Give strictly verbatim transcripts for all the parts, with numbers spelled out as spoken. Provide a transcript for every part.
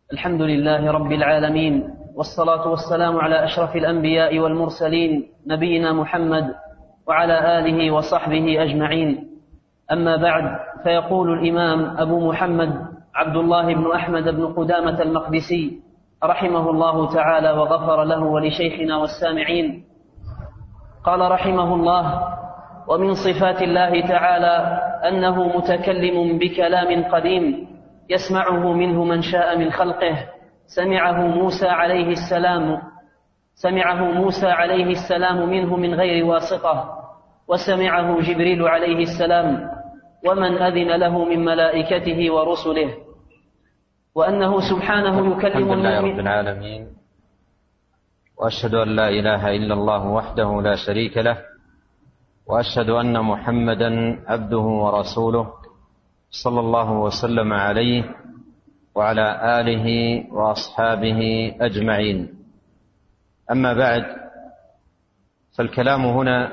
الحمد لله رب العالمين، والصلاة والسلام على أشرف الأنبياء والمرسلين نبينا محمد وعلى آله وصحبه أجمعين. أما بعد، فيقول الإمام أبو محمد عبد الله بن أحمد بن قدامة المقدسي رحمه الله تعالى وغفر له ولشيخنا والسامعين، قال رحمه الله: ومن صفات الله تعالى أنه متكلم بكلام قديم يسمعه منه من شاء من خلقه، سمعه موسى عليه السلام سمعه موسى عليه السلام منه من غير واسطة، وسمعه جبريل عليه السلام ومن أذن له من ملائكته ورسله، وأنه سبحانه يكلم الحمد لله رب العالمين، وأشهد أن لا إله إلا الله وحده لا شريك له، وأشهد أن محمدا عبده ورسوله صلى الله وسلم عليه وعلى آله وأصحابه أجمعين. أما بعد، فالكلام هنا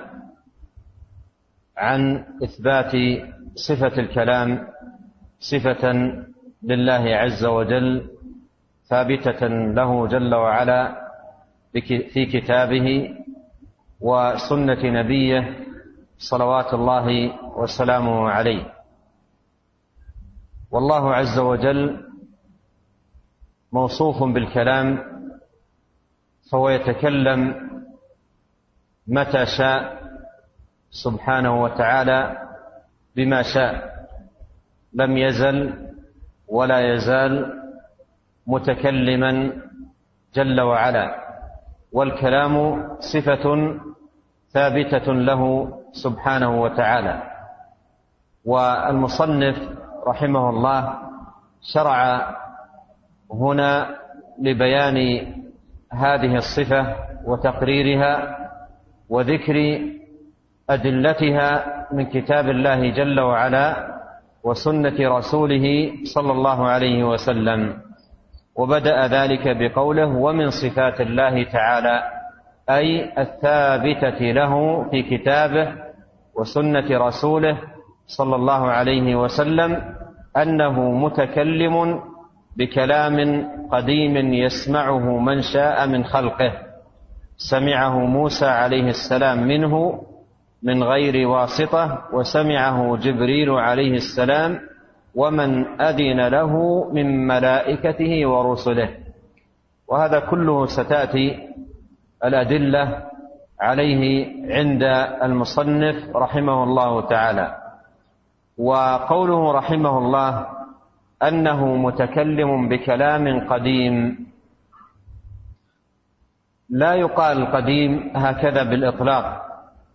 عن إثبات صفة الكلام صفة لله عز وجل ثابتة له جل وعلا في كتابه وسنة نبيه صلوات الله وسلامه عليه. والله عز وجل موصوف بالكلام، فهو يتكلم متى شاء سبحانه وتعالى بما شاء، لم يزل ولا يزال متكلما جل وعلا، والكلام صفة ثابتة له سبحانه وتعالى. والمصنف رحمه الله شرع هنا لبيان هذه الصفة وتقريرها وذكر أدلتها من كتاب الله جل وعلا وسنة رسوله صلى الله عليه وسلم. وبدأ ذلك بقوله: ومن صفات الله تعالى، أي الثابتة له في كتابه وسنة رسوله صلى الله عليه وسلم، أنه متكلم بكلام قديم يسمعه من شاء من خلقه، سمعه موسى عليه السلام منه من غير واسطة، وسمعه جبريل عليه السلام ومن أذن له من ملائكته ورسله. وهذا كله ستأتي الأدلة عليه عند المصنف رحمه الله تعالى. وقوله رحمه الله أنه متكلم بكلام قديم، لا يقال قديم هكذا بالإطلاق،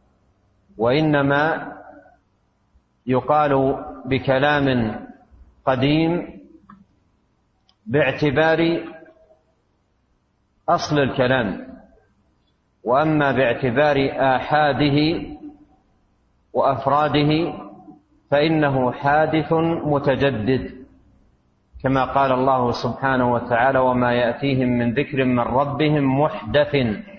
وإنما يقال بكلام قديم باعتبار أصل الكلام، وأما باعتبار آحاده وأفراده فإنه حادث متجدد، كما قال الله سبحانه وتعالى: وما يأتيهم من ذكر من ربهم محدث.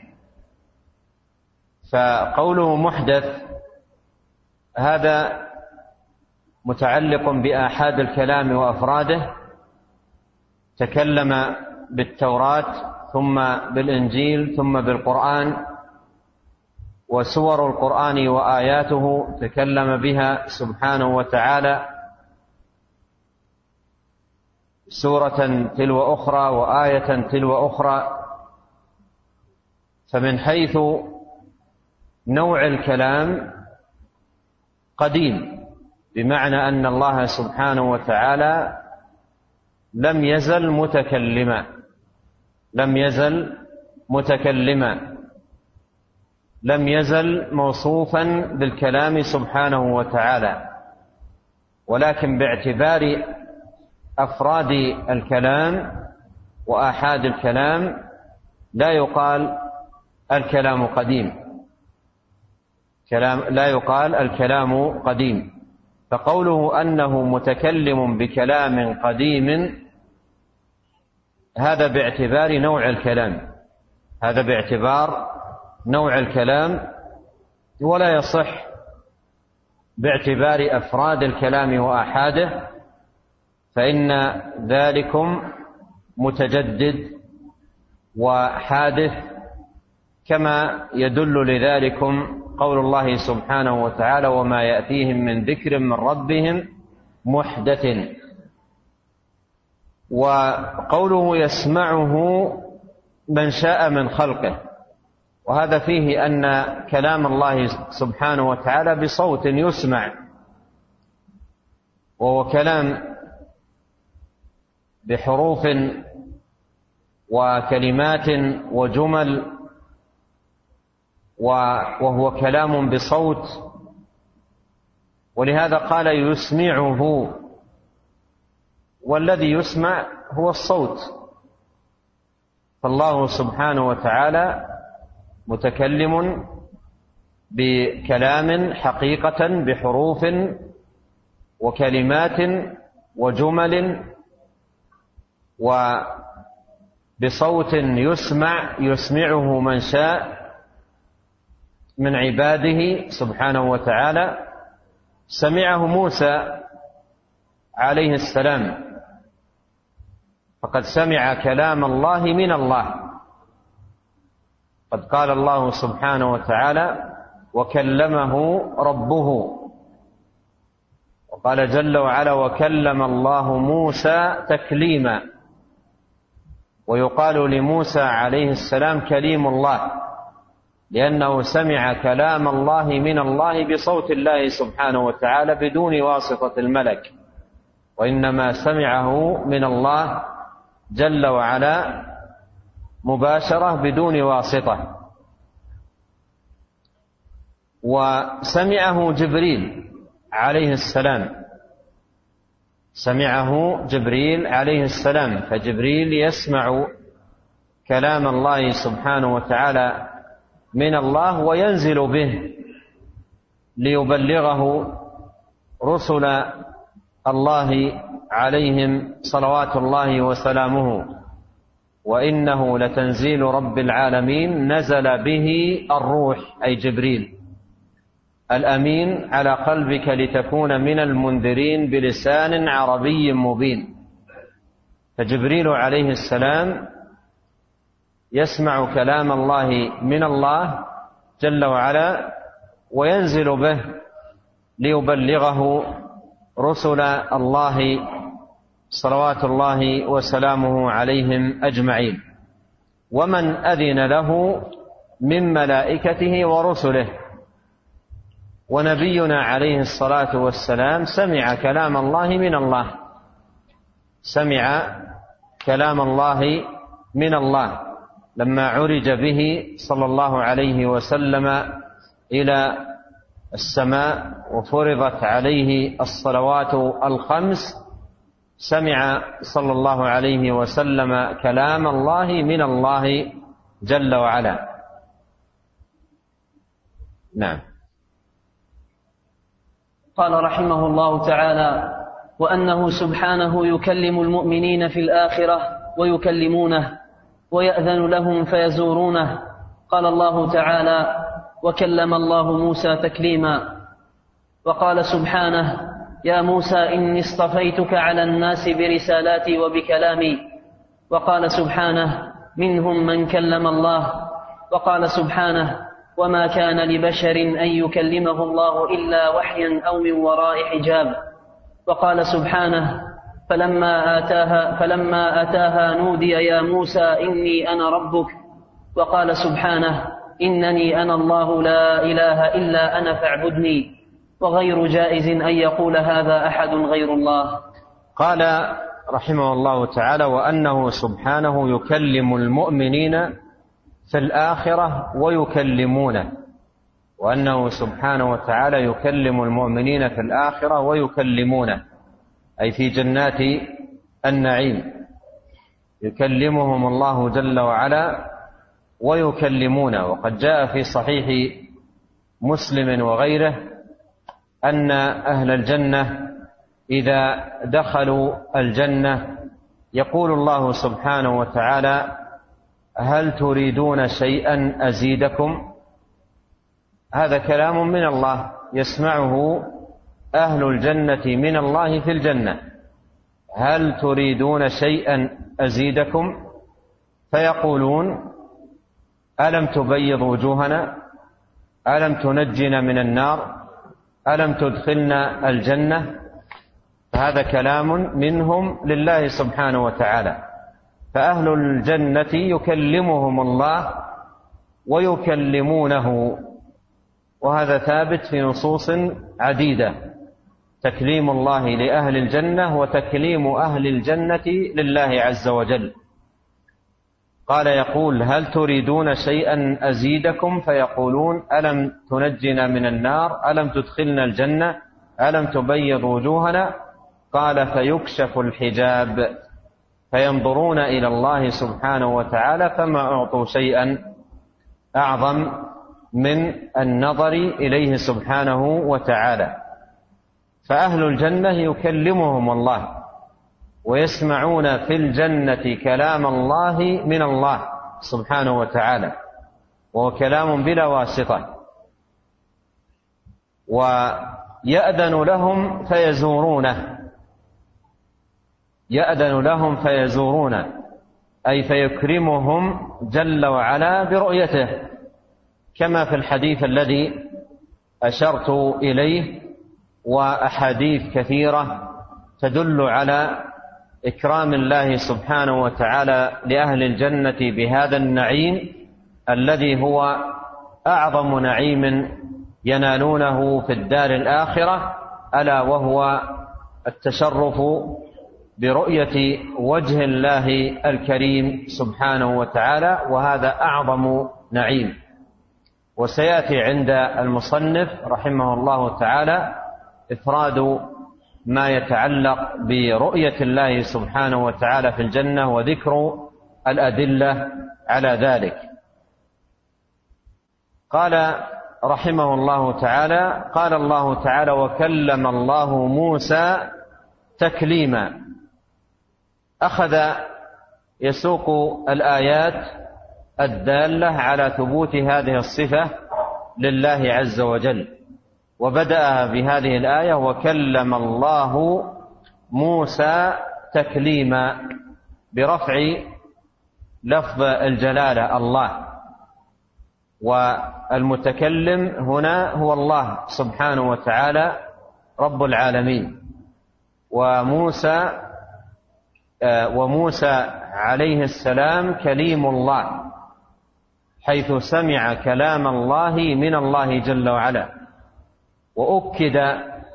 فقوله محدث هذا متعلق بآحاد الكلام وأفراده، تكلم بالتوراة ثم بالإنجيل ثم بالقرآن، وسور القرآن وآياته تكلم بها سبحانه وتعالى سورة تلو أخرى وآية تلو أخرى. فمن حيث نوع الكلام قديم، بمعنى أن الله سبحانه وتعالى لم يزل متكلما لم يزل متكلما لم يزل موصوفا بالكلام سبحانه وتعالى، ولكن باعتبار أفراد الكلام وآحاد الكلام لا يقال الكلام قديم كلام لا يقال الكلام قديم. فقوله أنه متكلم بكلام قديم هذا باعتبار نوع الكلام هذا باعتبار نوع الكلام ولا يصح باعتبار أفراد الكلام وآحاده، فإن ذلكم متجدد وحادث، كما يدل لذلكم قول الله سبحانه وتعالى: وما يأتيهم من ذكر من ربهم محدث. وقوله يسمعه من شاء من خلقه، وهذا فيه أن كلام الله سبحانه وتعالى بصوت يسمع، وهو كلام بحروف وكلمات وجمل، وهو كلام بصوت، ولهذا قال يسمعه، والذي يسمع هو الصوت. فالله سبحانه وتعالى متكلم بكلام حقيقة بحروف وكلمات وجمل وبصوت يسمع يسمعه من شاء من عباده سبحانه وتعالى. سمعه موسى عليه السلام، فقد سمع كلام الله من الله. قد قال الله سبحانه وتعالى: وكلمه ربه. وقال جل وعلا: وكلم الله موسى تكليما. ويقال لموسى عليه السلام كليم الله، لأنه سمع كلام الله من الله بصوت الله سبحانه وتعالى بدون واسطة الملك، وإنما سمعه من الله جل وعلا مباشرة بدون واسطة. وسمعه جبريل عليه السلام، سمعه جبريل عليه السلام، فجبريل يسمع كلام الله سبحانه وتعالى من الله وينزل به ليبلغه رسل الله عليهم صلوات الله وسلامه. وإنه لتنزيل رب العالمين نزل به الروح، أي جبريل الأمين، على قلبك لتكون من المنذرين بلسان عربي مبين. فجبريل عليه السلام يسمع كلام الله من الله جل وعلا وينزل به ليبلغه رسل الله صلوات الله وسلامه عليهم أجمعين، ومن أذن له من ملائكته ورسله. ونبينا عليه الصلاة والسلام سمع كلام الله من الله، سمع كلام الله من الله لما عرج به صلى الله عليه وسلم إلى السماء وفرضت عليه الصلوات الخمس، سمع صلى الله عليه وسلم كلام الله من الله جل وعلا. نعم. قال رحمه الله تعالى: وأنه سبحانه يكلم المؤمنين في الآخرة ويكلمونه ويأذن لهم فيزورونه. قال الله تعالى: وكلم الله موسى تكليما. وقال سبحانه: يا موسى إني اصطفيتك على الناس برسالاتي وبكلامي. وقال سبحانه: منهم من كلم الله. وقال سبحانه: وما كان لبشر أن يكلمه الله إلا وحيا أو من وراء حجاب. وقال سبحانه: فلما آتاها, فلما أتاها نودي يا موسى إني أنا ربك. وقال سبحانه: إنني أنا الله لا إله إلا أنا فاعبدني. وغير جائز أن يقول هذا أحد غير الله. قال رحمه الله تعالى: وأنه سبحانه يكلم المؤمنين في الآخرة ويكلمونه. وأنه سبحانه وتعالى يكلم المؤمنين في الآخرة ويكلمونه، أي في جنات النعيم يكلمهم الله جل وعلا ويكلمونه. وقد جاء في صحيح مسلم وغيره أن أهل الجنة إذا دخلوا الجنة يقول الله سبحانه وتعالى: هل تريدون شيئا أزيدكم؟ هذا كلام من الله يسمعه أهل الجنة من الله في الجنة: هل تريدون شيئا أزيدكم فيقولون ألم تبيض وجوهنا ألم تنجنا من النار ألم تدخلنا الجنة. فهذا كلام منهم لله سبحانه وتعالى. فأهل الجنة يكلمهم الله ويكلمونه، وهذا ثابت في نصوص عديدة، تكليم الله لأهل الجنة وتكليم أهل الجنة لله عز وجل. قال يقول هل تريدون شيئا أزيدكم فيقولون ألم تنجنا من النار ألم تدخلنا الجنة ألم تبيض وجوهنا. قال فيكشف الحجاب فينظرون إلى الله سبحانه وتعالى فما أعطوا شيئا أعظم من النظر إليه سبحانه وتعالى. فأهل الجنة يكلمهم الله ويسمعون في الجنة كلام الله من الله سبحانه وتعالى، وهو كلام بلا واسطة، ويأذن لهم فيزورونه يأذن لهم فيزورونه أي فيكرمهم جل وعلا برؤيته، كما في الحديث الذي أشرت إليه وأحاديث كثيرة تدل على إكرام الله سبحانه وتعالى لأهل الجنة بهذا النعيم الذي هو أعظم نعيم ينالونه في الدار الآخرة، ألا وهو التشرف برؤية وجه الله الكريم سبحانه وتعالى، وهذا أعظم نعيم. وسيأتي عند المصنف رحمه الله تعالى إفراد ما يتعلق برؤية الله سبحانه وتعالى في الجنة وذكر الأدلة على ذلك. قال رحمه الله تعالى قال الله تعالى وكلم الله موسى تكليما. أخذ يسوق الآيات الدالة على ثبوت هذه الصفة لله عز وجل، وبدأ بهذه الآية وكلم الله موسى تكليما برفع لفظ الجلالة الله، والمتكلم هنا هو الله سبحانه وتعالى رب العالمين. وموسى وموسى عليه السلام كليم الله، حيث سمع كلام الله من الله جل وعلا. وأكد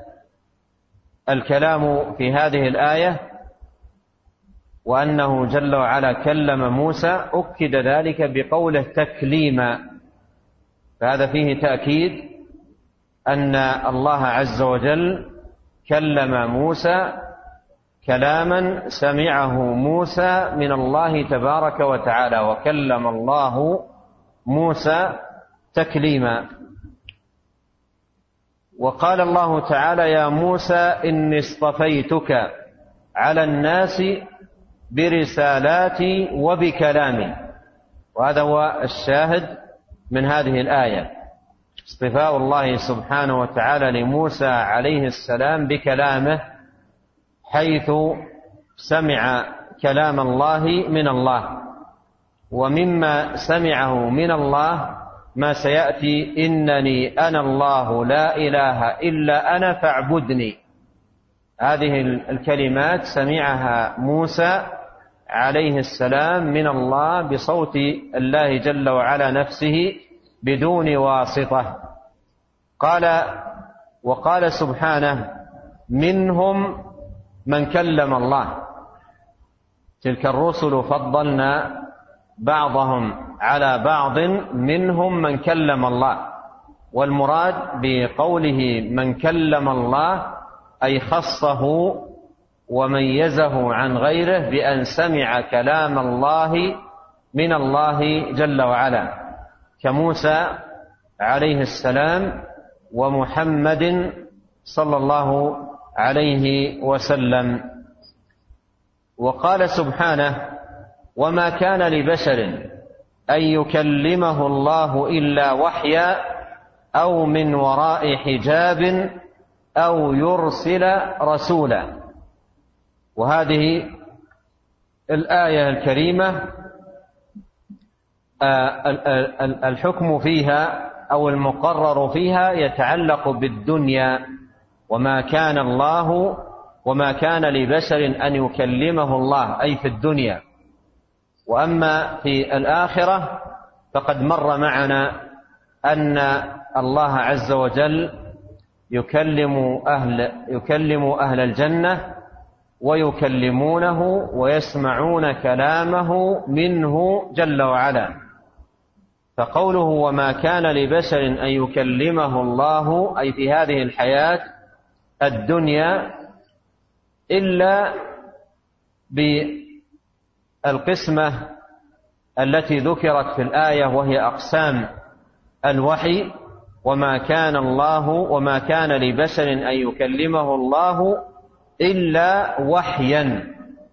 الكلام في هذه الآية وأنه جل وعلا كلم موسى، أكد ذلك بقوله تكليما، فهذا فيه تأكيد أن الله عز وجل كلم موسى كلاما سمعه موسى من الله تبارك وتعالى، وكلم الله موسى تكليما. وقال الله تعالى يا موسى إني اصطفيتك على الناس برسالاتي وبكلامي. وهذا هو الشاهد من هذه الآية، اصطفاء الله سبحانه وتعالى لموسى عليه السلام بكلامه، حيث سمع كلام الله من الله. ومما سمعه من الله ما سيأتي إنني أنا الله لا إله إلا أنا فاعبدني. هذه الكلمات سمعها موسى عليه السلام من الله بصوت الله جل وعلا نفسه بدون واسطة. قال وقال سبحانه منهم من كلم الله، تلك الرسل فضلنا بعضهم على بعض منهم من كلم الله. والمراد بقوله من كلم الله أي خصه وميزه عن غيره بأن سمع كلام الله من الله جل وعلا، كموسى عليه السلام ومحمد صلى الله عليه وسلم. وقال سبحانه وما كان لبشر أن يكلمه الله إلا وحيا أو من وراء حجاب أو يرسل رسولا. وهذه الآية الكريمة الحكم فيها أو المقرر فيها يتعلق بالدنيا، وما كان الله وما كان لبشر أن يكلمه الله أي في الدنيا. وأما في الآخرة فقد مر معنا أن الله عز وجل يكلم أهل, يكلم أهل الجنة ويكلمونه ويسمعون كلامه منه جل وعلا. فقوله وما كان لبشر أن يكلمه الله أي في هذه الحياة الدنيا إلا بالقسمة التي ذكرت في الآية وهي أقسام الوحي، وما كان الله وما كان لبشر أن يكلمه الله إلا وحيا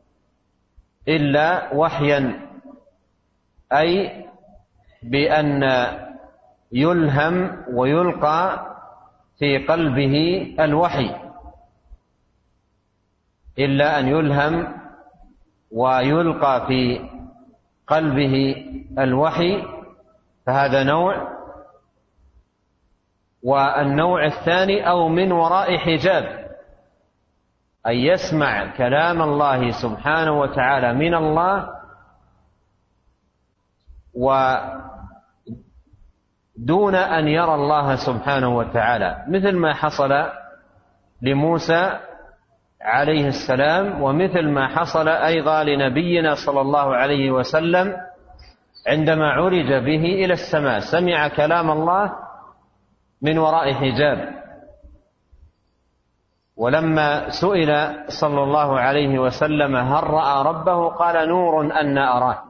إلا وحيا أي بأن يلهم ويلقى في قلبه الوحي، إلا أن يلهم ويلقى في قلبه الوحي، فهذا نوع. والنوع الثاني أو من وراء حجاب، أن يسمع كلام الله سبحانه وتعالى من الله ودون أن يرى الله سبحانه وتعالى، مثل ما حصل لموسى عليه السلام، ومثل ما حصل أيضا لنبينا صلى الله عليه وسلم عندما عرج به إلى السماء، سمع كلام الله من وراء حجاب. ولما سئل صلى الله عليه وسلم هل رأى ربه قال نور أن أراه.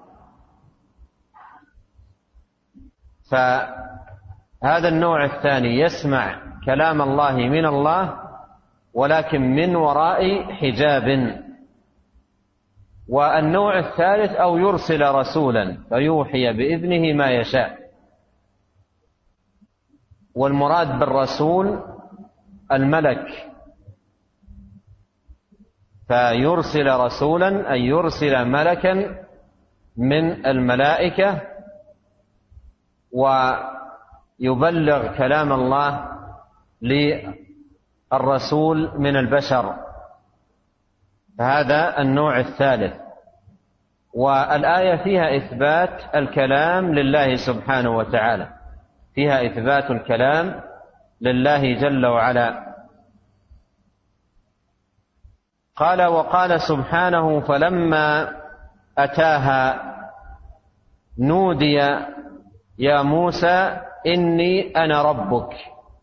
فهذا النوع الثاني يسمع كلام الله من الله ولكن من وراء حجاب. والنوع الثالث أو يرسل رسولا فيوحي بإذنه ما يشاء، والمراد بالرسول الملك، فيرسل رسولا أي يرسل ملكا من الملائكة ويبلغ كلام الله للرسول من البشر، فهذا النوع الثالث. والآية فيها إثبات الكلام لله سبحانه وتعالى، فيها إثبات الكلام لله جل وعلا. قال وقال سبحانه فلما أتاها نودي يا موسى إني أنا ربك.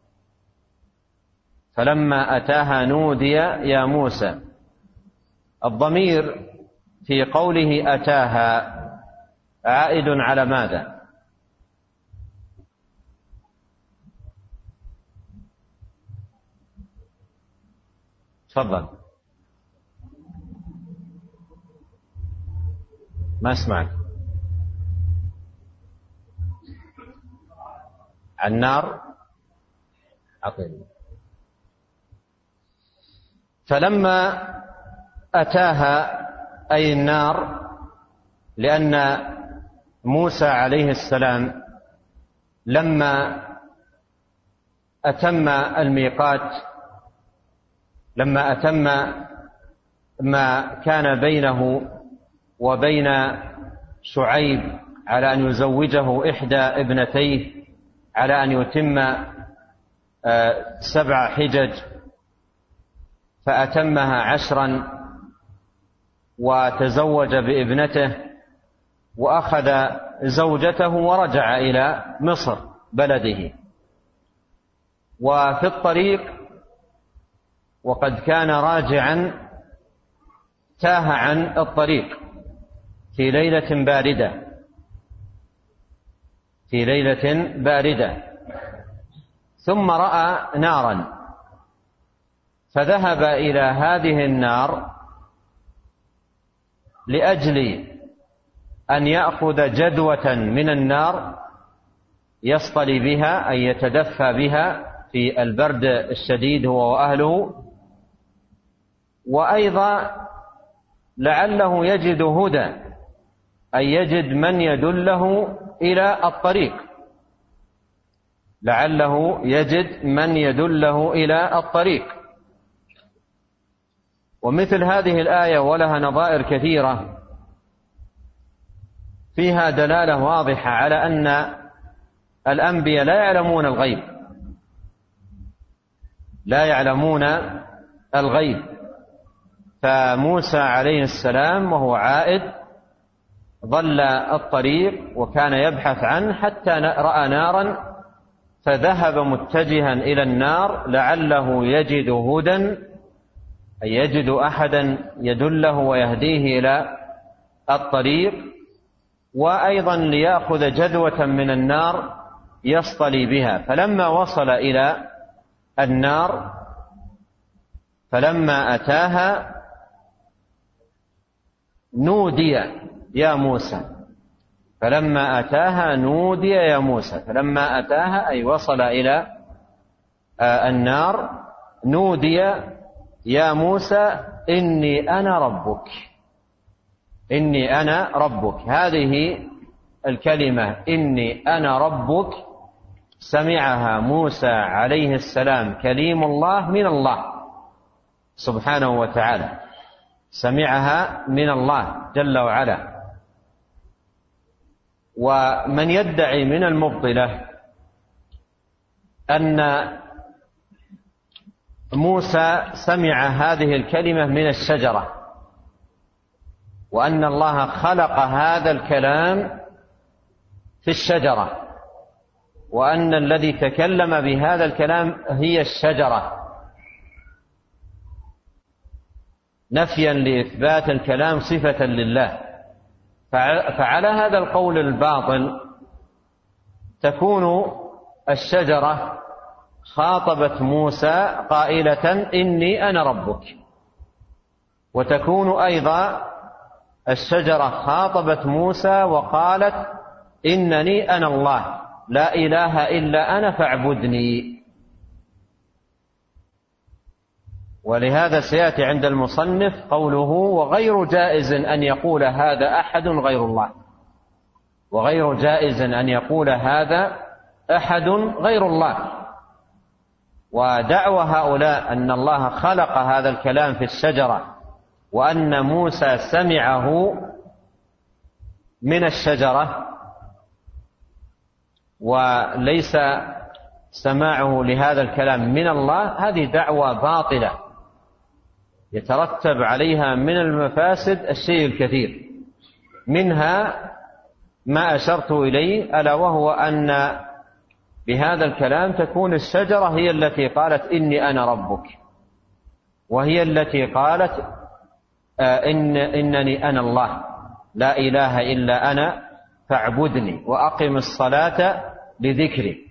فلما أتاها نودي يا موسى، الضمير في قوله أتاها عائد على ماذا؟ تفضل، ما اسمعك. النار عقيم. فلما أتاها أي النار، لأن موسى عليه السلام لما أتم الميقات، لما أتم ما كان بينه وبين شعيب على أن يزوجه إحدى ابنتيه، على أن يتم سبع حجج، فأتمها عشرا وتزوج بابنته وأخذ زوجته ورجع إلى مصر بلده. وفي الطريق وقد كان راجعا تاه عن الطريق في ليلة باردة في ليلة باردة ثم رأى نارا، فذهب إلى هذه النار لأجل أن يأخذ جدوة من النار يصطلي بها أي يتدفى بها في البرد الشديد هو وأهله، وأيضا لعله يجد هدى، أي يجد من يدله إلى الطريق، لعله يجد من يدله إلى الطريق. ومثل هذه الآية ولها نظائر كثيرة فيها دلالة واضحة على أن الأنبياء لا يعلمون الغيب، لا يعلمون الغيب. فموسى عليه السلام وهو عائد ضل الطريق وكان يبحث عنه حتى رأى نارا فذهب متجها إلى النار لعله يجد هدى، أي يجد أحدا يدله ويهديه إلى الطريق، وأيضا ليأخذ جذوة من النار يصطلي بها. فلما وصل إلى النار فلما أتاها نودي يا موسى، فلما أتاها نودي يا موسى، فلما أتاها أي وصل إلى النار نودي يا موسى إني أنا ربك، إني أنا ربك. هذه الكلمة إني أنا ربك سمعها موسى عليه السلام كليم الله من الله سبحانه وتعالى، سمعها من الله جل وعلا. ومن يدعي من المبطلة أن موسى سمع هذه الكلمة من الشجرة، وأن الله خلق هذا الكلام في الشجرة، وأن الذي تكلم بهذا الكلام هي الشجرة، نفيا لإثبات الكلام صفة لله. فعلى هذا القول الباطل تكون الشجرة خاطبت موسى قائلة إني أنا ربك، وتكون أيضا الشجرة خاطبت موسى وقالت إنني أنا الله لا إله إلا أنا فاعبدني. ولهذا سيأتي عند المصنف قوله وغير جائز أن يقول هذا أحد غير الله، وغير جائز أن يقول هذا أحد غير الله. ودعوى هؤلاء أن الله خلق هذا الكلام في الشجرة وأن موسى سمعه من الشجرة وليس سماعه لهذا الكلام من الله، هذه دعوى باطلة يترتب عليها من المفاسد الشيء الكثير، منها ما أشرت إليه ألا وهو أن بهذا الكلام تكون الشجرة هي التي قالت إني أنا ربك، وهي التي قالت إن إنني أنا الله لا إله إلا أنا فاعبدني وأقم الصلاة لذكري.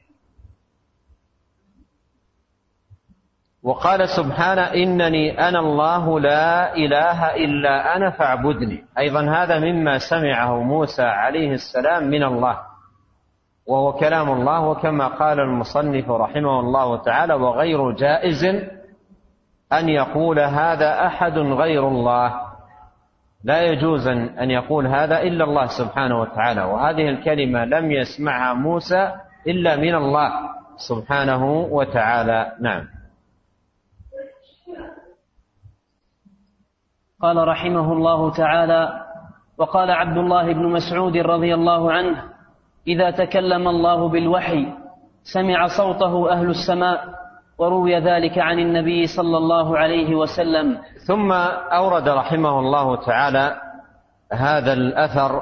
وقال سبحانه إنني أنا الله لا إله إلا أنا فاعبدني، أيضا هذا مما سمعه موسى عليه السلام من الله وهو كلام الله. وكما قال المصنف رحمه الله تعالى وغير جائز أن يقول هذا أحد غير الله، لا يجوز أن يقول هذا إلا الله سبحانه وتعالى، وهذه الكلمة لم يسمعها موسى إلا من الله سبحانه وتعالى. نعم. قال رحمه الله تعالى وقال عبد الله بن مسعود رضي الله عنه إذا تكلم الله بالوحي سمع صوته أهل السماء، وروي ذلك عن النبي صلى الله عليه وسلم. ثم أورد رحمه الله تعالى هذا الأثر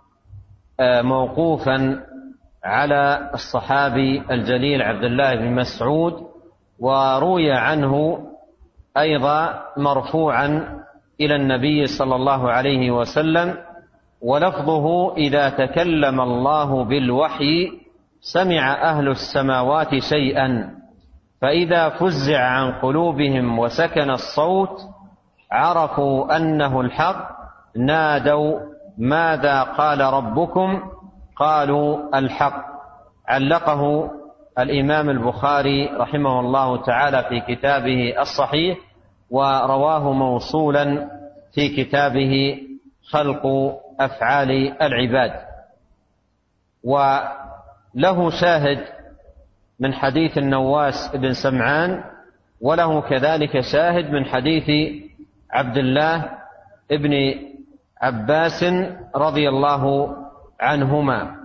موقوفا على الصحابي الجليل عبد الله بن مسعود، وروي عنه أيضا مرفوعا إلى النبي صلى الله عليه وسلم، ولفظه إذا تكلم الله بالوحي سمع أهل السماوات شيئا، فإذا فزع عن قلوبهم وسكن الصوت عرفوا أنه الحق، نادوا ماذا قال ربكم؟ قالوا الحق. علقه الإمام البخاري رحمه الله تعالى في كتابه الصحيح، ورواه موصولا في كتابه خلق أفعال العباد. وله شاهد من حديث النواس بن سمعان، وله كذلك شاهد من حديث عبد الله بن عباس رضي الله عنهما.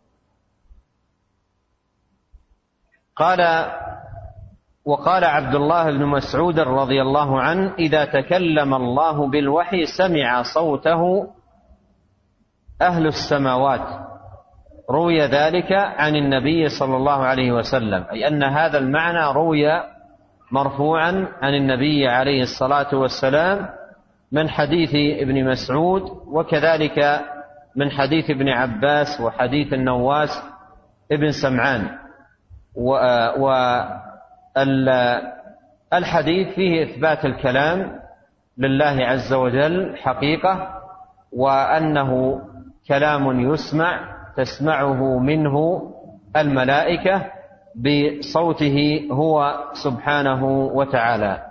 قال وقال عبد الله بن مسعود رضي الله عنه: إذا تكلم الله بالوحي سمع صوته أهل السماوات. روي ذلك عن النبي صلى الله عليه وسلم، أي أن هذا المعنى روي مرفوعا عن النبي عليه الصلاة والسلام من حديث ابن مسعود، وكذلك من حديث ابن عباس وحديث النواس ابن سمعان. والحديث فيه إثبات الكلام لله عز وجل حقيقة، وأنه كلام يسمع تسمعه منه الملائكة بصوته هو سبحانه وتعالى.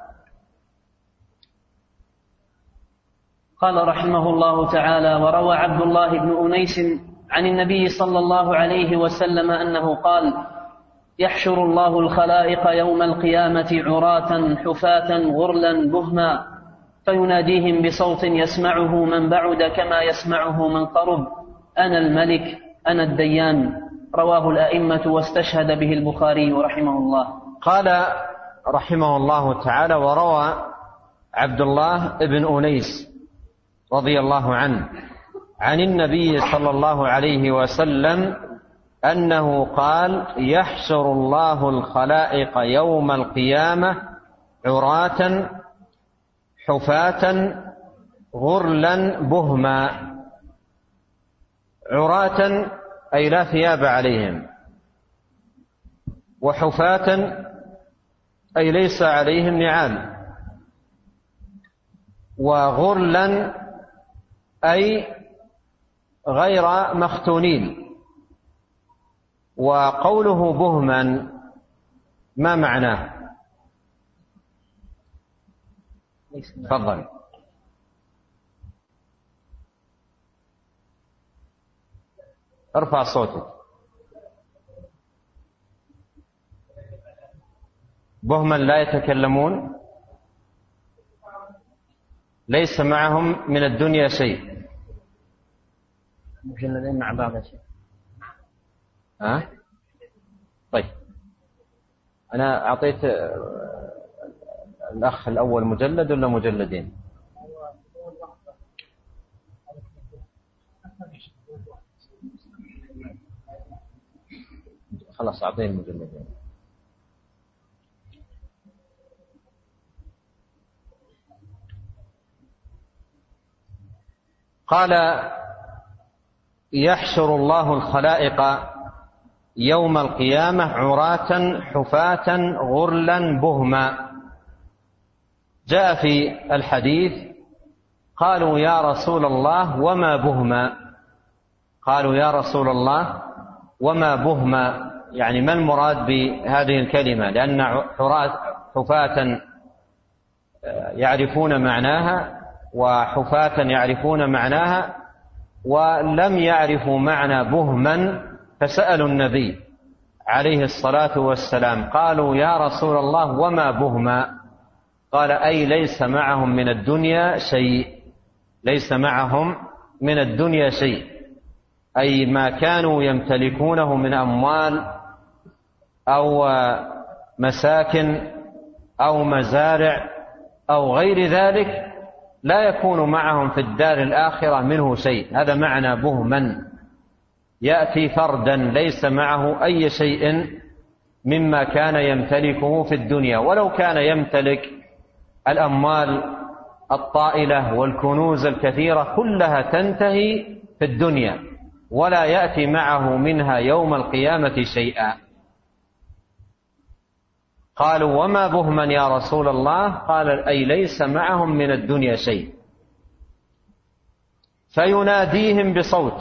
قال رحمه الله تعالى: وروى عبد الله بن أنيس عن النبي صلى الله عليه وسلم أنه قال: يحشر الله الخلائق يوم القيامة عراة حفاة غرلا بهما، فيناديهم بصوت يسمعه من بعد كما يسمعه من قرب: أنا الملك أنا الديان. رواه الأئمة واستشهد به البخاري رحمه الله. قال رحمه الله تعالى: وروى عبد الله بن أنيس رضي الله عنه عن النبي صلى الله عليه وسلم أنه قال: يحشر الله الخلائق يوم القيامة عراة حفاة غرلا بهما. عراة أي لا ثياب عليهم، وحفاة أي ليس عليهم نعال، وغرلا أي غير مختونين. وقوله بهما ما معناه؟ تفضل. ارفع صوتك. بهما لا يتكلمون، ليس معهم من الدنيا شيء. مجلدين مع بعض شيء. ها؟ أه؟ طيب، أنا أعطيت الأخ الأول مجلد ولا مجلدين؟ خلاص أعطيه المجلدين. قال: يحشر الله الخلائق يوم القيامة عراة حفاة غرلا بهما. جاء في الحديث: قالوا يا رسول الله وما بهما؟ قالوا يا رسول الله وما بهما، يعني ما المراد بهذه الكلمة؟ لأن حفاة يعرفون معناها وحفاة يعرفون معناها، ولم يعرفوا معنى بهما، فسألوا النبي عليه الصلاة والسلام قالوا يا رسول الله وما بهما؟ قال: أي ليس معهم من الدنيا شيء، ليس معهم من الدنيا شيء، أي ما كانوا يمتلكونه من أموال أو مساكن أو مزارع أو غير ذلك لا يكون معهم في الدار الآخرة منه شيء. هذا معنى بهما، يأتي فردا ليس معه أي شيء مما كان يمتلكه في الدنيا، ولو كان يمتلك الأموال الطائلة والكنوز الكثيرة كلها تنتهي في الدنيا، ولا يأتي معه منها يوم القيامة شيئا. قالوا وما بهما يا رسول الله؟ قال: أي ليس معهم من الدنيا شيء. فيناديهم بصوت،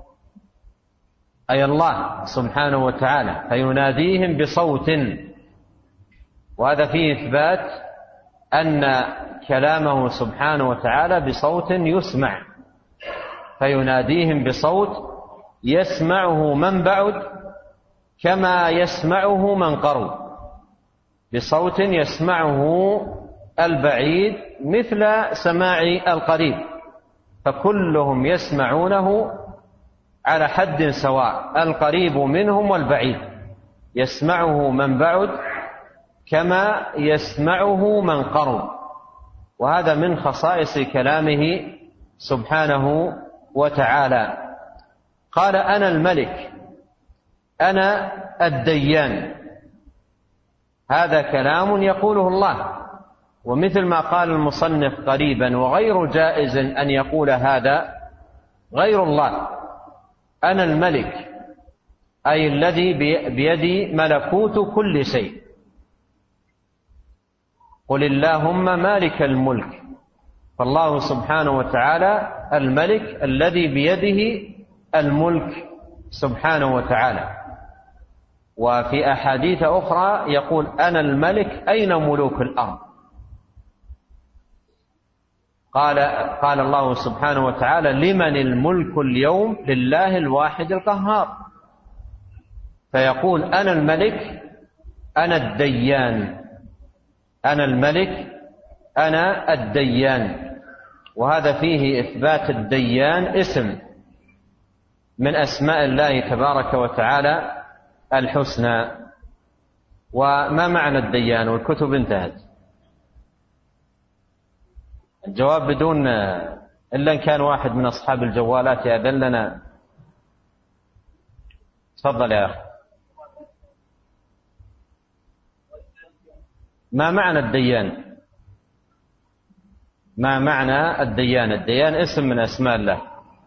أي الله سبحانه وتعالى، فيناديهم بصوت، وهذا فيه إثبات أن كلامه سبحانه وتعالى بصوت يسمع، فيناديهم بصوت يسمعه من بعد كما يسمعه من قرب، بصوت يسمعه البعيد مثل سماع القريب، فكلهم يسمعونه على حد سواء، القريب منهم والبعيد، يسمعه من بعد كما يسمعه من قرب. وهذا من خصائص كلامه سبحانه وتعالى. قال أنا الملك أنا الديان، هذا كلام يقوله الله، ومثل ما قال المصنف قريبا وغير جائز أن يقول هذا غير الله. أنا الملك أي الذي بيدي ملكوت كل شيء. قل اللهم مالك الملك، فالله سبحانه وتعالى الملك الذي بيده الملك سبحانه وتعالى. وفي أحاديث أخرى يقول أنا الملك أين ملوك الأرض؟ قال قال الله سبحانه وتعالى لمن الملك اليوم؟ لله الواحد القهار. فيقول أنا الملك أنا الديان، أنا الملك أنا الديان. وهذا فيه إثبات الديان اسم من أسماء الله تبارك وتعالى الحسنى. وما معنى الديان؟ والكتب انتهت. الجواب بدون إلا إن كان واحد من أصحاب الجوالات يأذن لنا. تفضل يا أخي. ما معنى الديان؟ ما معنى الديان؟ الديان اسم من أسماء الله.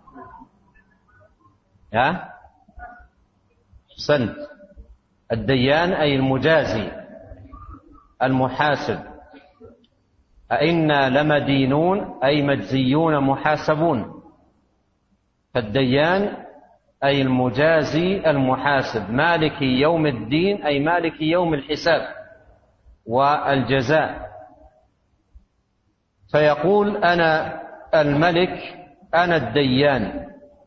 ها؟ أحسنت. الديان أي المجازي المحاسب. أئنا لمدينون أي مجزيون محاسبون. فالديان أي المجازي المحاسب، مالك يوم الدين أي مالك يوم الحساب والجزاء. فيقول أنا الملك أنا الديان.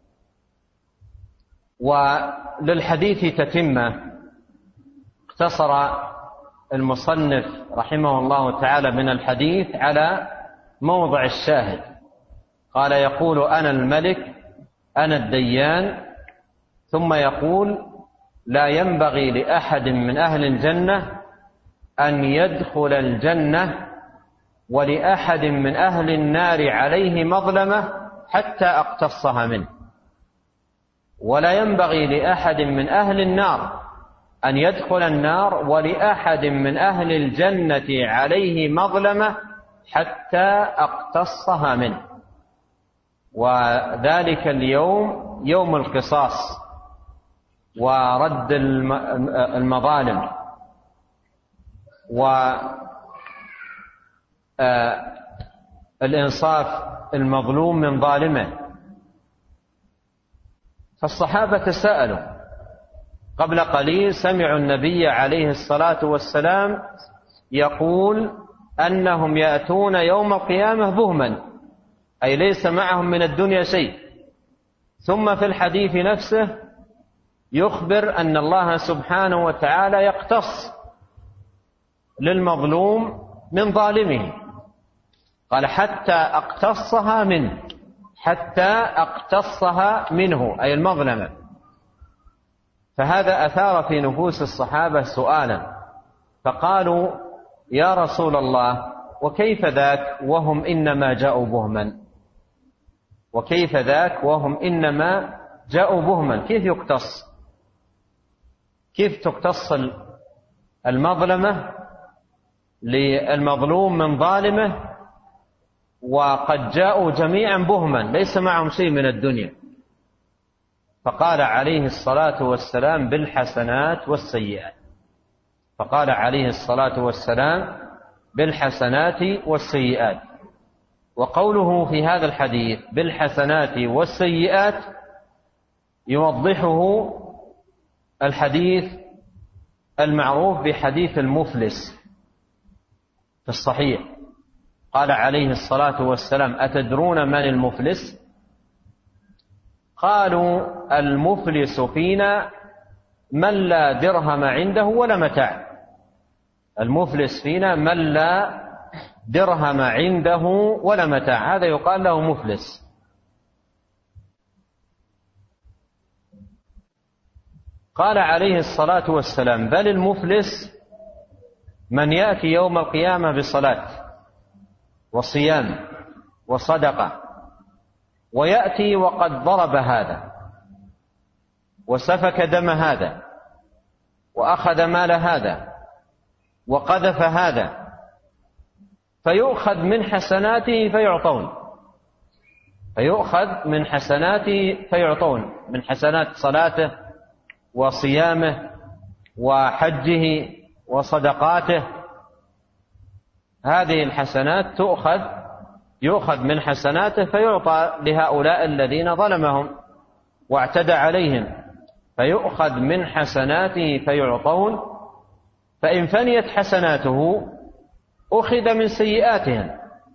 وللحديث تتمة، اقتصر المصنف رحمه الله تعالى من الحديث على موضع الشاهد. قال يقول أنا الملك أنا الديان، ثم يقول لا ينبغي لأحد من أهل الجنة أن يدخل الجنة ولأحد من أهل النار عليه مظلمة حتى أقتصها منه، ولا ينبغي لأحد من أهل النار أن يدخل النار ولأحد من أهل الجنة عليه مظلمة حتى أقتصها منه. وذلك اليوم يوم القصاص ورد المظالم والإنصاف المظلوم من ظالمه. فالصحابة سألوا قبل قليل، سمعوا النبي عليه الصلاة والسلام يقول أنهم يأتون يوم القيامة بهما، أي ليس معهم من الدنيا شيء. ثم في الحديث نفسه يخبر أن الله سبحانه وتعالى يقتص للمظلوم من ظالمه. قال حتى أقتصها منه، حتى أقتصها منه أي المظلمة. فهذا أثار في نفوس الصحابة سؤالا، فقالوا يا رسول الله وكيف ذاك وهم إنما جاءوا بهما؟ وكيف ذاك وهم إنما جاءوا بهما؟ كيف يقتص؟ كيف تقتص المظلمة للمظلوم من ظالمه وقد جاءوا جميعا بهما ليس معهم شيء من الدنيا؟ فقال عليه الصلاة والسلام بالحسنات والسيئات. فقال عليه الصلاة والسلام بالحسنات والسيئات. وقوله في هذا الحديث بالحسنات والسيئات يوضحه الحديث المعروف بحديث المفلس في الصحيح، قال عليه الصلاة والسلام: أتدرون من المفلس؟ قالوا: المفلس فينا من لا درهم عنده ولا متاع. المفلس فينا من لا درهم عنده ولا متاع، هذا يقال له مفلس. قال عليه الصلاة والسلام: بل المفلس من يأتي يوم القيامة بصلاة وصيام وصدقة، ويأتي وقد ضرب هذا وسفك دم هذا وأخذ مال هذا وقذف هذا، فيؤخذ من حسناته فيعطون فيؤخذ من حسناته فيعطون من حسنات صلاته وصيامه وحجه وصدقاته. هذه الحسنات تؤخذ يؤخذ من حسناته فيعطى لهؤلاء الذين ظلمهم واعتدى عليهم، فيؤخذ من حسناته فيعطون، فإن فنيت حسناته أخذ من سيئاتهم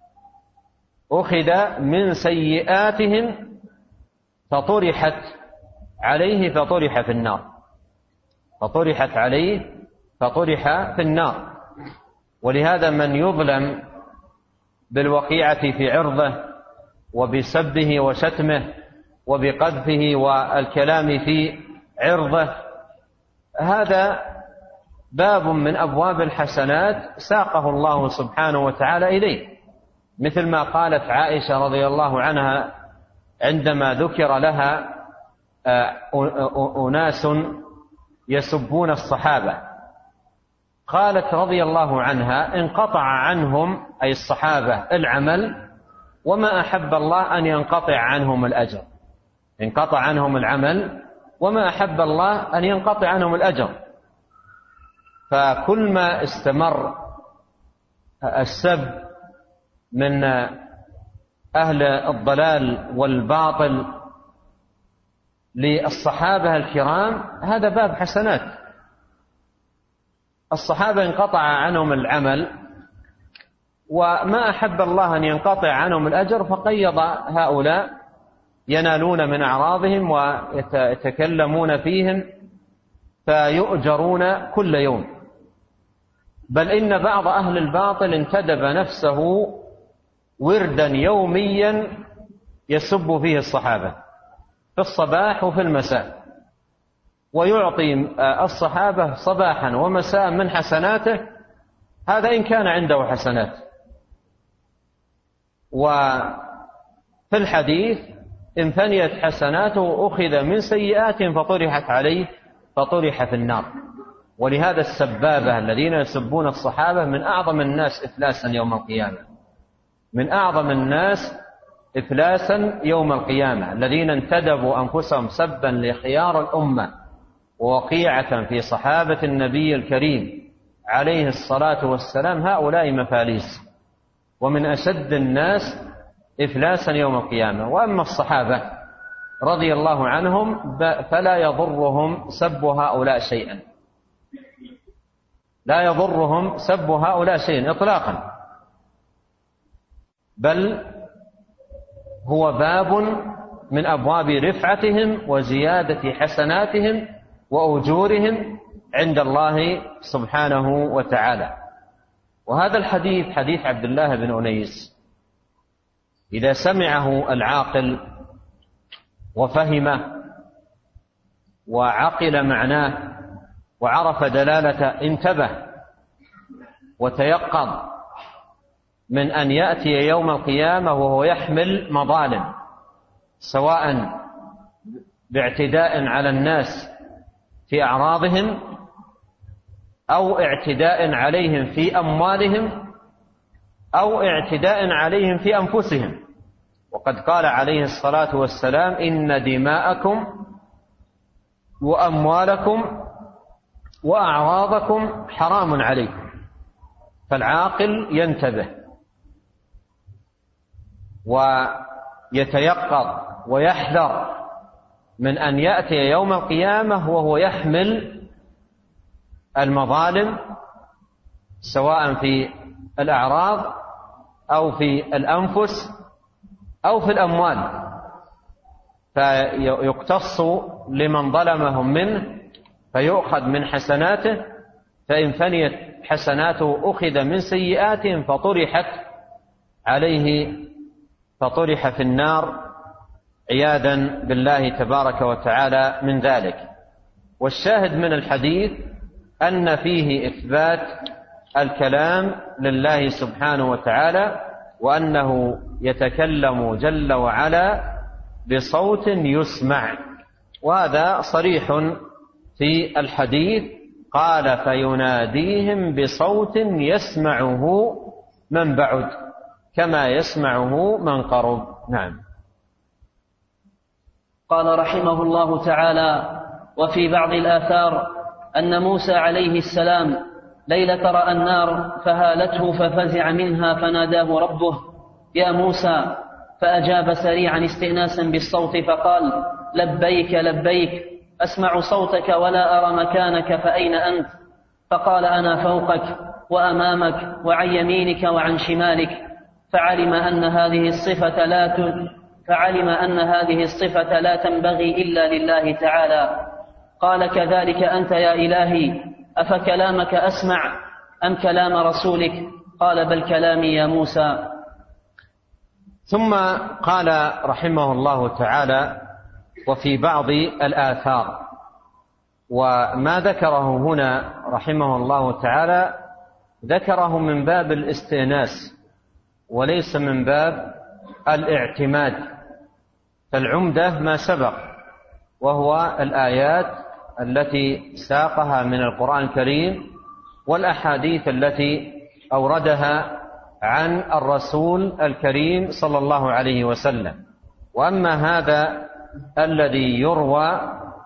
أخذ من سيئاتهم فطرحت عليه فطرح في النار فطرحت عليه فطرح في النار. ولهذا من يظلم بالوقيعة في عرضه وبسبه وشتمه وبقذفه والكلام في عرضه، هذا باب من أبواب الحسنات ساقه الله سبحانه وتعالى إليه، مثل ما قالت عائشة رضي الله عنها عندما ذكر لها أناس يسبون الصحابة، قالت رضي الله عنها: انقطع عنهم أي الصحابة العمل وما أحب الله أن ينقطع عنهم الأجر. انقطع عنهم العمل وما أحب الله أن ينقطع عنهم الأجر. فكل ما استمر السب من أهل الضلال والباطل للصحابة الكرام هذا باب حسنات. الصحابة انقطع عنهم العمل وما أحب الله أن ينقطع عنهم الأجر، فقيض هؤلاء ينالون من أعراضهم ويتكلمون فيهم فيؤجرون كل يوم. بل إن بعض أهل الباطل انتدب نفسه وردا يوميا يسب فيه الصحابة في الصباح وفي المساء، ويعطي الصحابة صباحا ومساء من حسناته، هذا إن كان عنده حسنات. وفي الحديث: إن فنيت حسناته أخذ من سيئاتهم فطرحت عليه فطرح في النار. ولهذا السبابة الذين يسبون الصحابة من أعظم الناس إفلاسا يوم القيامة من أعظم الناس إفلاسا يوم القيامة الذين انتدبوا أنفسهم سبا لخيار الأمة ووقيعة في صحابة النبي الكريم عليه الصلاة والسلام، هؤلاء مفاليس ومن أشد الناس إفلاسا يوم القيامة. وأما الصحابة رضي الله عنهم فلا يضرهم سب هؤلاء شيئا لا يضرهم سب هؤلاء شيئا إطلاقا، بل هو باب من أبواب رفعتهم وزيادة حسناتهم وأجورهم عند الله سبحانه وتعالى. وهذا الحديث حديث عبد الله بن أنيس إذا سمعه العاقل وفهمه وعقل معناه وعرف دلالته انتبه وتيقظ من أن يأتي يوم القيامة وهو يحمل مظالم، سواء باعتداء على الناس في أعراضهم أو اعتداء عليهم في أموالهم أو اعتداء عليهم في أنفسهم. وقد قال عليه الصلاة والسلام: إن دماءكم وأموالكم وأعراضكم حرام عليكم. فالعاقل ينتبه ويتيقظ ويحذر من أن يأتي يوم القيامة وهو يحمل المظالم سواء في الأعراض أو في الأنفس أو في الأموال، فيقتص لمن ظلمهم منه فيؤخذ من حسناته، فإن فنيت حسناته أخذ من سيئاتهم فطرحت عليه فطرح في النار عياذا بالله تبارك وتعالى من ذلك. والشاهد من الحديث أن فيه إثبات الكلام لله سبحانه وتعالى، وأنه يتكلم جل وعلا بصوت يسمع، وهذا صريح في الحديث. قال فيناديهم بصوت يسمعه من بعد كما يسمعه من قرب. نعم. قال رحمه الله تعالى: وفي بعض الآثار أن موسى عليه السلام ليلة رأى النار فهالته ففزع منها فناداه ربه: يا موسى، فأجاب سريعا استئناسا بالصوت فقال: لبيك لبيك، أسمع صوتك ولا أرى مكانك، فأين أنت؟ فقال: أنا فوقك وأمامك وعن يمينك وعن شمالك. فعلم أن هذه الصفة لا فعلم أن هذه الصفة لا تنبغي إلا لله تعالى. قال: كذلك أنت يا إلهي، أفكلامك أسمع أم كلام رسولك؟ قال: بل كلامي يا موسى. ثم قال رحمه الله تعالى: وفي بعض الآثار. وما ذكره هنا رحمه الله تعالى ذكره من باب الاستئناس وليس من باب الاعتماد، فالعمدة ما سبق، وهو الآيات التي ساقها من القرآن الكريم والأحاديث التي أوردها عن الرسول الكريم صلى الله عليه وسلم. وأما هذا الذي يروى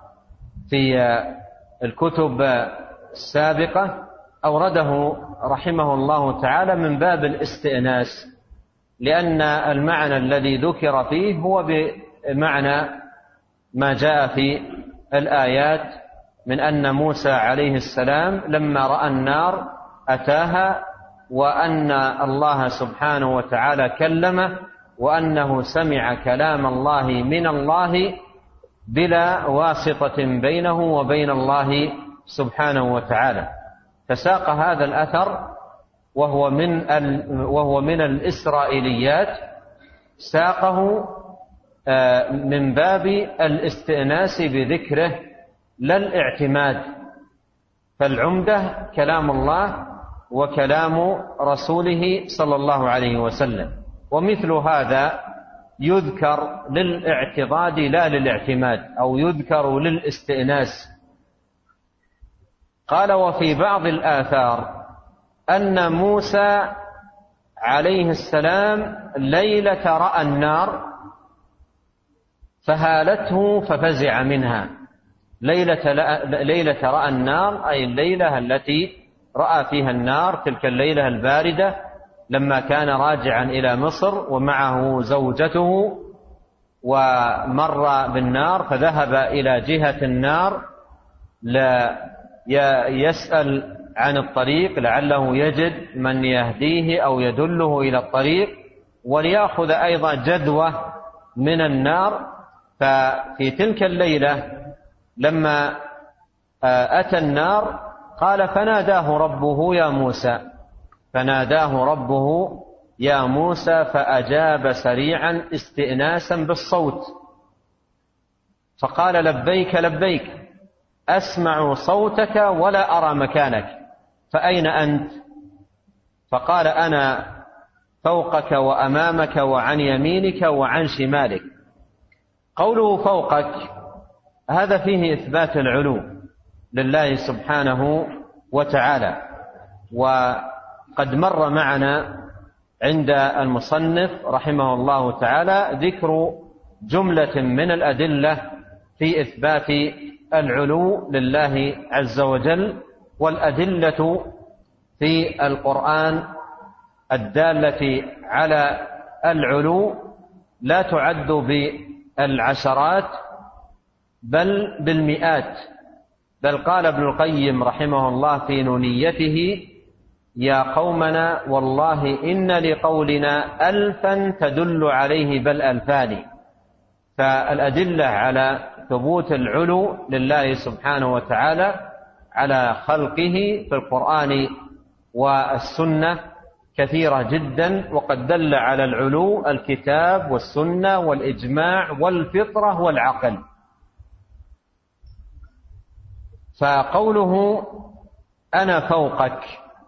في الكتب السابقة أورده رحمه الله تعالى من باب الاستئناس، لأن المعنى الذي ذكر فيه هو بمعنى ما جاء في الآيات من أن موسى عليه السلام لما رأى النار أتاها، وأن الله سبحانه وتعالى كلمه، وأنه سمع كلام الله من الله بلا واسطة بينه وبين الله سبحانه وتعالى. فساق هذا الأثر وهو من وهو من الإسرائيليات، ساقه من باب الاستئناس بذكره لا الاعتماد، فالعمدة كلام الله وكلام رسوله صلى الله عليه وسلم. ومثل هذا يذكر للاعتضاد لا للاعتماد، أو يذكر للاستئناس. قال: وفي بعض الآثار أن موسى عليه السلام ليلة رأى النار فهالته ففزع منها. ليلة, ليلة رأى النار أي الليلة التي رأى فيها النار، تلك الليلة الباردة لما كان راجعا إلى مصر ومعه زوجته، ومر بالنار فذهب إلى جهة النار لا يسأل عن الطريق لعله يجد من يهديه أو يدله إلى الطريق، وليأخذ أيضا جدوى من النار. ففي تلك الليلة لما أتى النار قال: فناداه ربه يا موسى، فناداه ربه يا موسى، فأجاب سريعا استئناسا بالصوت فقال: لبيك لبيك، أسمع صوتك ولا أرى مكانك، فأين أنت؟ فقال: أنا فوقك وأمامك وعن يمينك وعن شمالك. قوله فوقك هذا فيه إثبات العلو لله سبحانه وتعالى، وقد مر معنا عند المصنف رحمه الله تعالى ذكر جملة من الأدلة في إثبات العلو لله عز وجل، والأدلة في القرآن الدالة على العلو لا تعد بالعشرات بل بالمئات. بل قال ابن القيم رحمه الله في نونيته: يا قومنا والله إن لقولنا ألفا تدل عليه بل ألفان. فالأدلة على ثبوت العلو لله سبحانه وتعالى على خلقه في القرآن والسنة كثيرة جدا، وقد دل على العلو الكتاب والسنة والإجماع والفطرة والعقل. فقوله أنا فوقك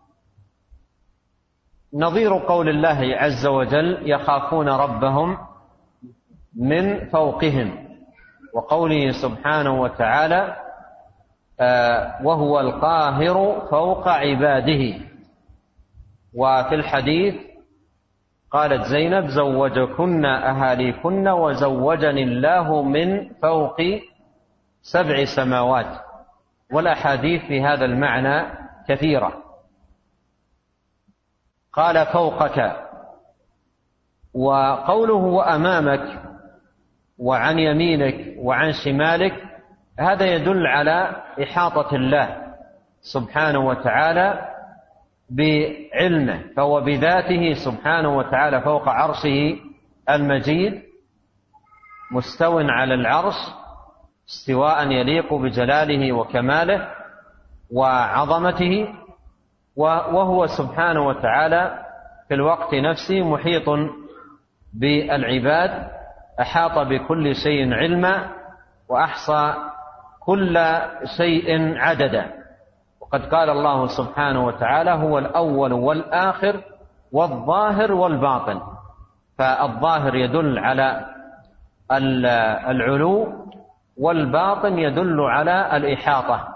نظير قول الله عز وجل يخافون ربهم من فوقهم، وقوله سبحانه وتعالى آه وهو القاهر فوق عباده. وفي الحديث قالت زينب زوجكن أهاليكن وزوجني الله من فوق سبع سماوات، والأحاديث في هذا المعنى كثيرة. قال فوقك، وقوله وأمامك وعن يمينك وعن شمالك هذا يدل على إحاطة الله سبحانه وتعالى بعلمه، فهو بذاته سبحانه وتعالى فوق عرشه المجيد مستو على العرش استواء يليق بجلاله وكماله وعظمته، وهو سبحانه وتعالى في الوقت نفسه محيط بالعباد، أحاط بكل شيء علما وأحصى كل شيء عددا. وقد قال الله سبحانه وتعالى هو الأول والآخر والظاهر والباطن، فالظاهر يدل على العلو والباطن يدل على الإحاطة.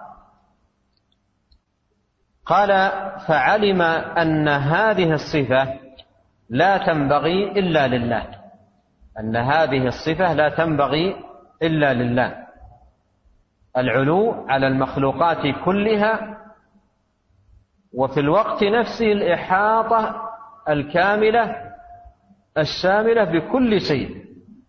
قال فعلم أن هذه الصفة لا تنبغي إلا لله، أن هذه الصفة لا تنبغي إلا لله، العلو على المخلوقات كلها، وفي الوقت نفسه الإحاطة الكاملة الشاملة بكل شيء،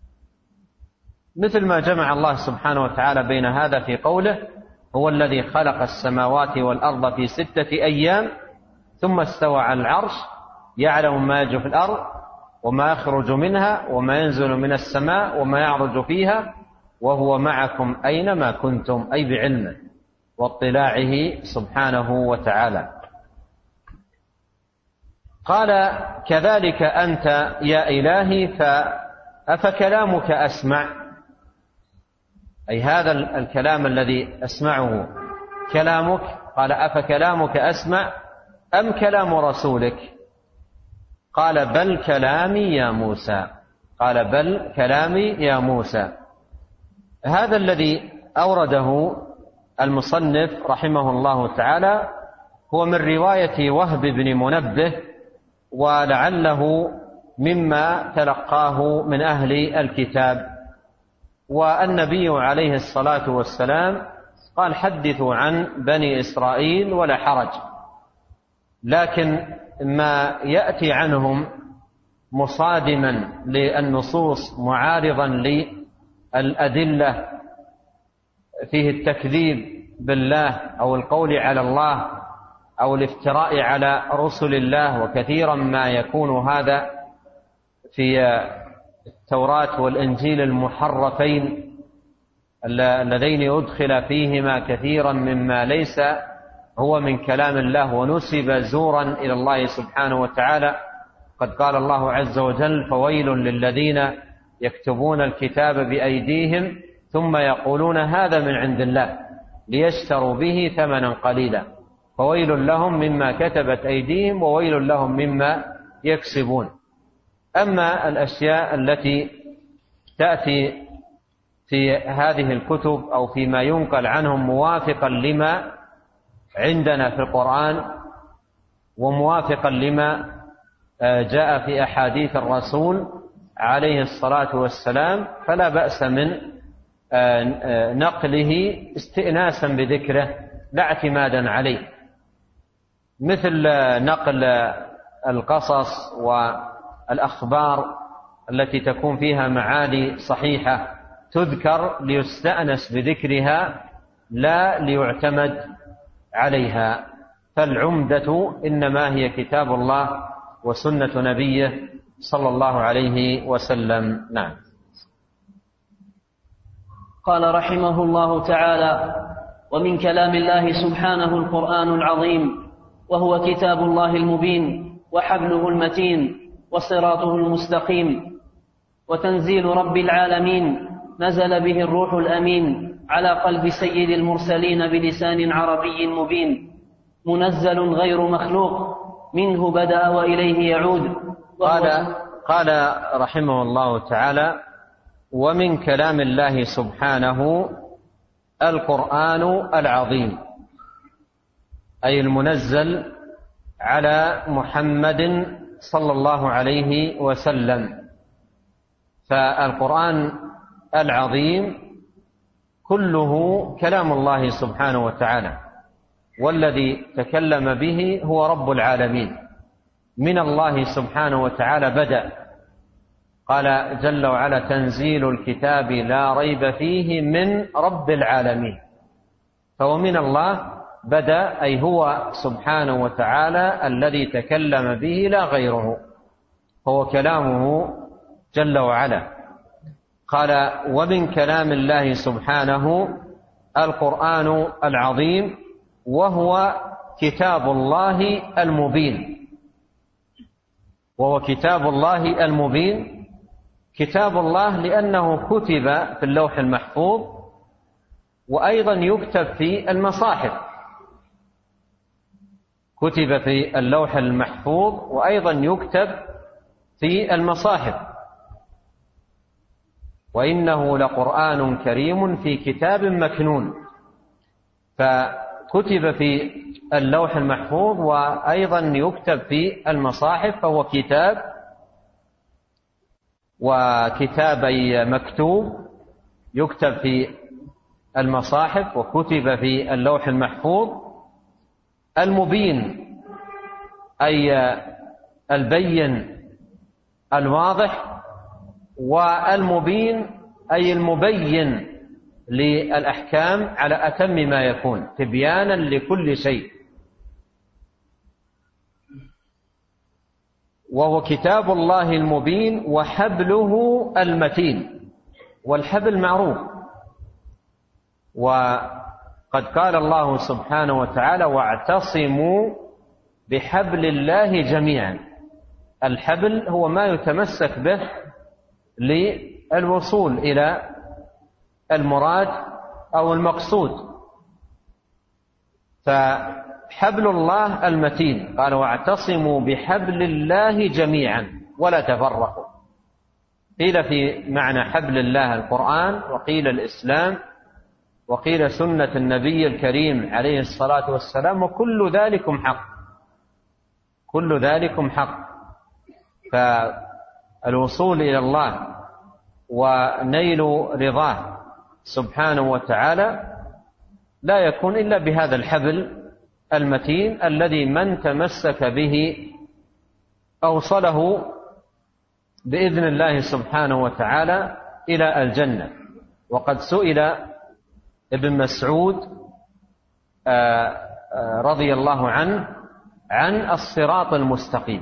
مثل ما جمع الله سبحانه وتعالى بين هذا في قوله هو الذي خلق السماوات والأرض في ستة أيام ثم استوى على العرش يعلم ما يجري في الأرض وما يخرج منها وما ينزل من السماء وما يعرج فيها وهو معكم أينما كنتم، أي بعلمه واطلاعه سبحانه وتعالى. قال كذلك أنت يا إلهي فأفكلامك أسمع، أي هذا الكلام الذي أسمعه كلامك، قال أفكلامك أسمع أم كلام رسولك؟ قال بل كلامي يا موسى، قال بل كلامي يا موسى. هذا الذي أورده المصنف رحمه الله تعالى هو من رواية وهب بن منبه، ولعله مما تلقاه من أهل الكتاب. والنبي عليه الصلاة والسلام قال حدثوا عن بني إسرائيل ولا حرج، لكن ما يأتي عنهم مصادما للنصوص معارضا للأدلة فيه التكذيب بالله أو القول على الله أو الافتراء على رسل الله، وكثيرا ما يكون هذا في التوراة والإنجيل المحرفين اللذين أدخل فيهما كثيرا مما ليس هو من كلام الله ونسب زورا إلى الله سبحانه وتعالى. قد قال الله عز وجل فويل للذين يكتبون الكتاب بأيديهم ثم يقولون هذا من عند الله ليشتروا به ثمنا قليلا فويل لهم مما كتبت أيديهم وويل لهم مما يكسبون. أما الأشياء التي تأتي في هذه الكتب أو فيما ينقل عنهم موافقا لما عندنا في القرآن وموافقا لما جاء في أحاديث الرسول عليه الصلاة والسلام فلا بأس من نقله استئناسا بذكره لا اعتمادا عليه، مثل نقل القصص والأخبار التي تكون فيها معاني صحيحة تذكر ليستأنس بذكرها لا ليعتمد عليها. فالعمدة إنما هي كتاب الله وسنة نبيه صلى الله عليه وسلم. نعم. قال رحمه الله تعالى: ومن كلام الله سبحانه القرآن العظيم، وهو كتاب الله المبين وحبله المتين وصراطه المستقيم، وتنزيل رب العالمين نزل به الروح الأمين على قلب سيد المرسلين بلسان عربي مبين، منزل غير مخلوق، منه بدأ وإليه يعود. قال, قال رحمه الله تعالى: ومن كلام الله سبحانه القرآن العظيم، أي المنزل على محمد صلى الله عليه وسلم. فالقرآن العظيم كله كلام الله سبحانه وتعالى، والذي تكلم به هو رب العالمين، من الله سبحانه وتعالى بدأ. قال جل وعلا: تنزيل الكتاب لا ريب فيه من رب العالمين. فهو من الله بدأ، أي هو سبحانه وتعالى الذي تكلم به لا غيره، هو كلامه جل وعلا. قال: ومن كلام الله سبحانه القرآن العظيم، وهو كتاب الله المبين. وهو كتاب الله المبين، كتاب الله لأنه كتب في اللوح المحفوظ، وأيضا يكتب في المصاحف. كتب في اللوح المحفوظ وأيضا يكتب في المصاحف. وإنه لقرآن كريم في كتاب مكنون. فكتب في اللوح المحفوظ وأيضا يكتب في المصاحف، فهو كتاب، وكتابي مكتوب يكتب في المصاحف وكتب في اللوح المحفوظ. المبين أي البين الواضح، والمبين أي المبين للأحكام على أتم ما يكون، تبيانا لكل شيء. وهو كتاب الله المبين وحبله المتين. والحبل معروف، وقد قال الله سبحانه وتعالى: واعتصموا بحبل الله جميعا. الحبل هو ما يتمسك به للوصول إلى المراد أو المقصود. فحبل الله المتين، قال: واعتصموا بحبل الله جميعا ولا تفرقوا. قيل في معنى حبل الله القرآن، وقيل الإسلام، وقيل سنة النبي الكريم عليه الصلاة والسلام، وكل ذلكم حق، كل ذلكم حق. فالوصول إلى الله ونيل رضاه سبحانه وتعالى لا يكون إلا بهذا الحبل المتين، الذي من تمسك به أوصله بإذن الله سبحانه وتعالى إلى الجنة. وقد سئل ابن مسعود رضي الله عنه عن الصراط المستقيم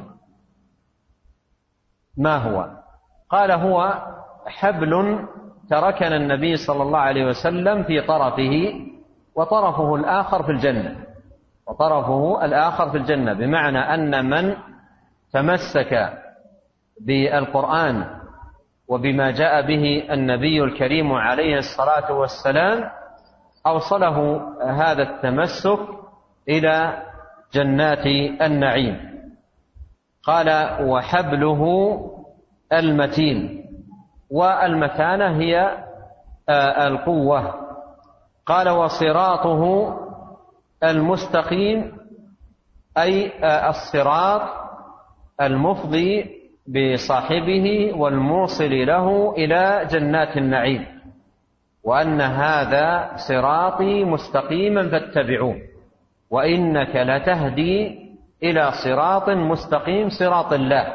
ما هو؟ قال: هو حبل تركنا النبي صلى الله عليه وسلم في طرفه، وطرفه الآخر في الجنة، وطرفه الآخر في الجنة، بمعنى أن من تمسك بالقرآن وبما جاء به النبي الكريم عليه الصلاة والسلام أوصله هذا التمسك إلى جنات النعيم. قال: وحبله المتين، والمتانة هي القوة. قال: وصراطه المستقيم، أي الصراط المفضي بصاحبه والموصل له إلى جنات النعيم، وأن هذا صراطي مستقيما فاتبعوه وإنك لتهدي إلى صراط مستقيم، صراط الله.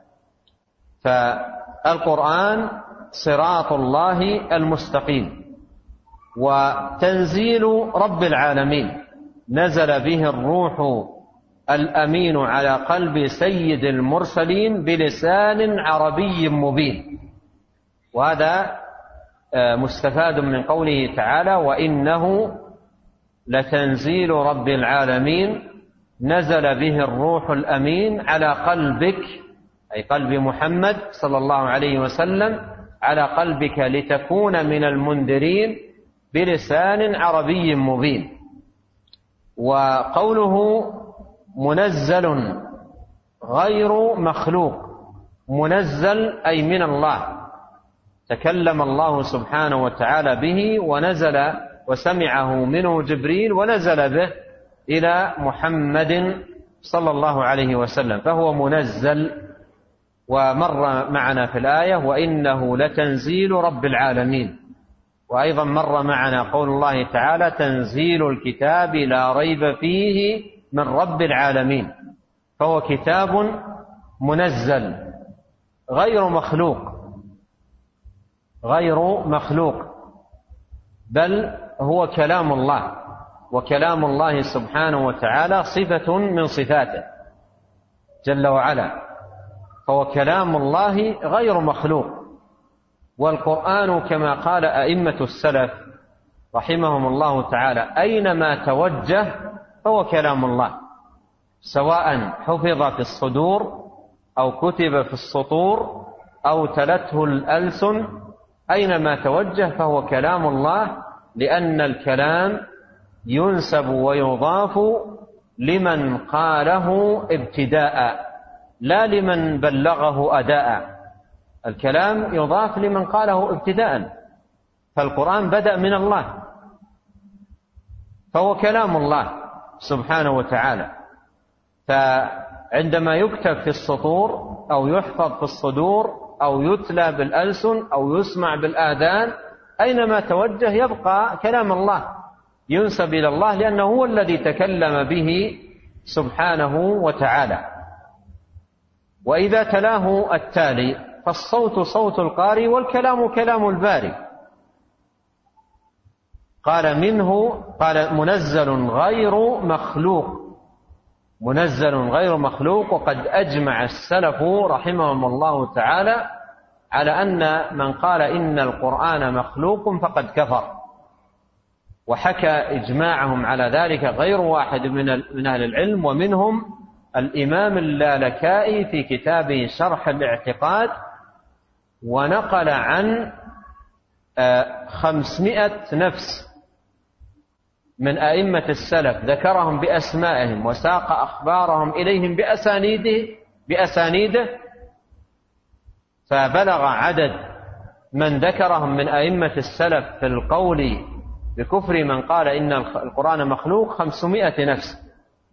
فالقرآن صراط الله المستقيم، وتنزيل رب العالمين، نزل به الروح الأمين على قلب سيد المرسلين بلسان عربي مبين. وهذا مستفاد من قوله تعالى: وإنه لتنزيل رب العالمين نزل به الروح الأمين على قلبك، أي قلب محمد صلى الله عليه وسلم، على قلبك لتكون من المنذرين بلسان عربي مبين. وقوله منزل غير مخلوق، منزل أي من الله، تكلم الله سبحانه وتعالى به ونزل وسمعه منه جبريل ونزل به إلى محمد صلى الله عليه وسلم، فهو منزل. ومر معنا في الآية: وإنه لتنزيل رب العالمين. وأيضا مر معنا قول الله تعالى: تنزيل الكتاب لا ريب فيه من رب العالمين. فهو كتاب منزل غير مخلوق، غير مخلوق، بل هو كلام الله، وكلام الله سبحانه وتعالى صفة من صفاته جل وعلا، فهو كلام الله غير مخلوق. والقرآن كما قال أئمة السلف رحمهم الله تعالى: أينما توجه فهو كلام الله، سواء حفظ في الصدور أو كتب في السطور أو تلته الألسن، أينما توجه فهو كلام الله، لأن الكلام ينسب ويضاف لمن قاله ابتداء لا لمن بلغه أداء. الكلام يضاف لمن قاله ابتداء، فالقرآن بدأ من الله، فهو كلام الله سبحانه وتعالى. فعندما يكتب في السطور أو يحفظ في الصدور أو يتلى بالألسن أو يسمع بالآذان، أينما توجه يبقى كلام الله، ينسب إلى الله، لأنه هو الذي تكلم به سبحانه وتعالى. وإذا تلاه التالي فالصوت صوت القارئ والكلام كلام الباري. قال منه قال منزل غير مخلوق، منزل غير مخلوق. وقد أجمع السلف رحمهم الله تعالى على أن من قال إن القرآن مخلوق فقد كفر، وحكى إجماعهم على ذلك غير واحد من أهل العلم، ومنهم الإمام اللالكائي في كتابه شرح الاعتقاد، ونقل عن خمسمائة نفس من أئمة السلف ذكرهم بأسمائهم وساق أخبارهم إليهم بأسانيده بأسانيده فبلغ عدد من ذكرهم من أئمة السلف في القول بكفر من قال إن القرآن مخلوق خمسمائة نفس.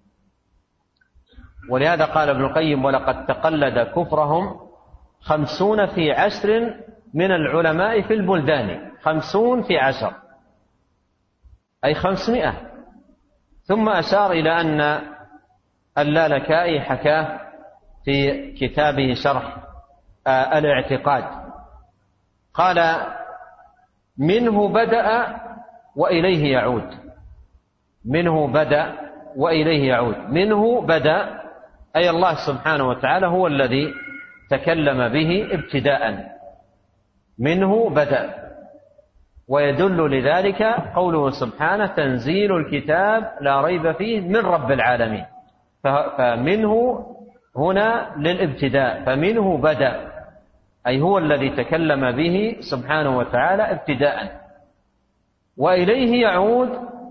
ولهذا قال ابن القيم: ولقد تقلد كفرهم خمسون في عشر من العلماء في البلدان. خمسون في عشر أي خمسمائة. ثم أشار إلى أن اللالكائي حكاه في كتابه شرح الاعتقاد، قال: منه بدأ وإليه يعود. منه بدأ وإليه يعود. منه بدأ أي الله سبحانه وتعالى هو الذي تكلم به ابتداء، منه بدأ. ويدل لذلك قوله سبحانه: تنزيل الكتاب لا ريب فيه من رب العالمين. فمنه هنا للابتداء، فمنه بدأ أي هو الذي تكلم به سبحانه وتعالى ابتداء. وإليه يعود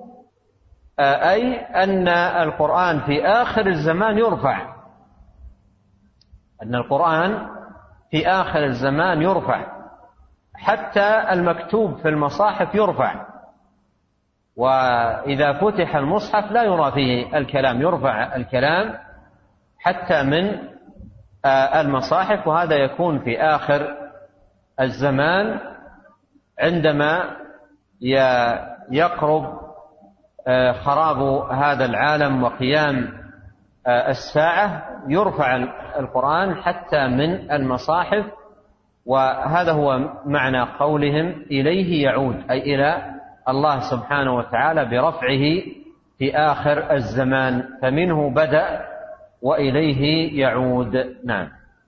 أي أن القرآن في آخر الزمان يرفع، أن القرآن في آخر الزمان يرفع، حتى المكتوب في المصاحف يرفع. وإذا فتح المصحف لا يرى فيه الكلام، يرفع الكلام حتى من المصاحف. وهذا يكون في آخر الزمان عندما يقرب خراب هذا العالم وقيام الساعة، يرفع القرآن حتى من المصاحف. وهذا هو معنى قولهم إليه يعود، أي إلى الله سبحانه وتعالى برفعه في آخر الزمان، فمنه بدأ وإليه يعود. نعم.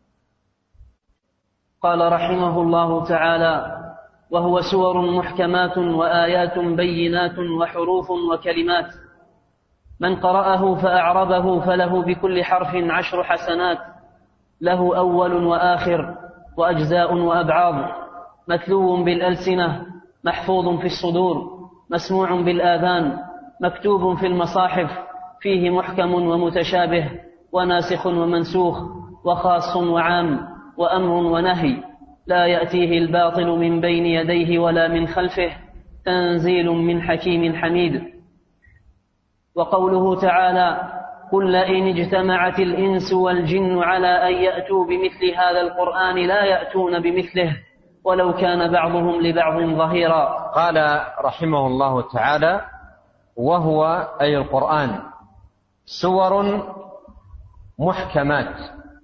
قال رحمه الله تعالى: وهو سور محكمات وآيات بينات وحروف وكلمات، من قرأه فأعربه فله بكل حرف عشر حسنات، له أول وآخر وأجزاء وأبعاض، متلو بالألسنة، محفوظ في الصدور، مسموع بالآذان، مكتوب في المصاحف، فيه محكم ومتشابه وناسخ ومنسوخ وخاص وعام وأمر ونهي، لا يأتيه الباطل من بين يديه ولا من خلفه، تنزيل من حكيم حميد. وقوله تعالى: قل لئن اجتمعت الإنس والجن على أن يأتوا بمثل هذا القرآن لا يأتون بمثله ولو كان بعضهم لبعض ظهيرا. قال رحمه الله تعالى: وهو أي القرآن سور محكمات،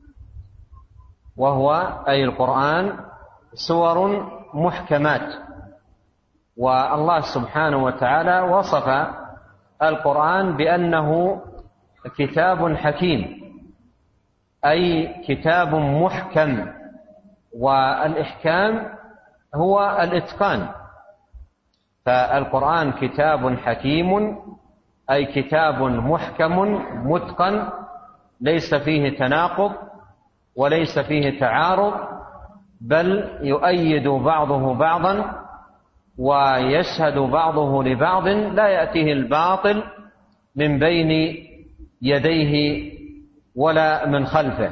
وهو أي القرآن سور محكمات. والله سبحانه وتعالى وصف القرآن بأنه كتاب حكيم، أي كتاب محكم، والإحكام هو الإتقان. فالقرآن كتاب حكيم أي كتاب محكم متقن، ليس فيه تناقض وليس فيه تعارض، بل يؤيد بعضه بعضا ويشهد بعضه لبعض، لا يأتيه الباطل من بين يديه ولا من خلفه.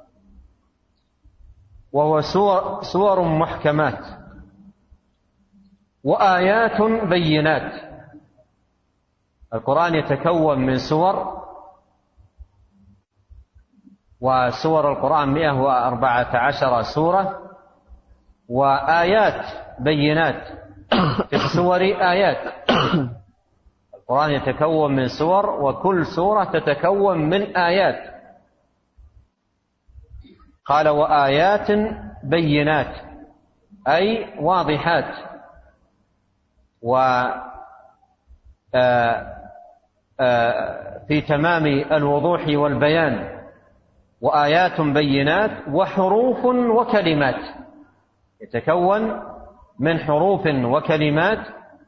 وهو سور, سور محكمات وآيات بينات. القرآن يتكون من سور، وسور القرآن مئة وأربعة عشر سورة، وآيات بينات. في السور آيات. القرآن يتكون من سور، وكل سورة تتكون من آيات. قال: وآيات بينات أي واضحات، وفي تمام الوضوح والبيان. وآيات بينات وحروف وكلمات، يتكون من حروف وكلمات.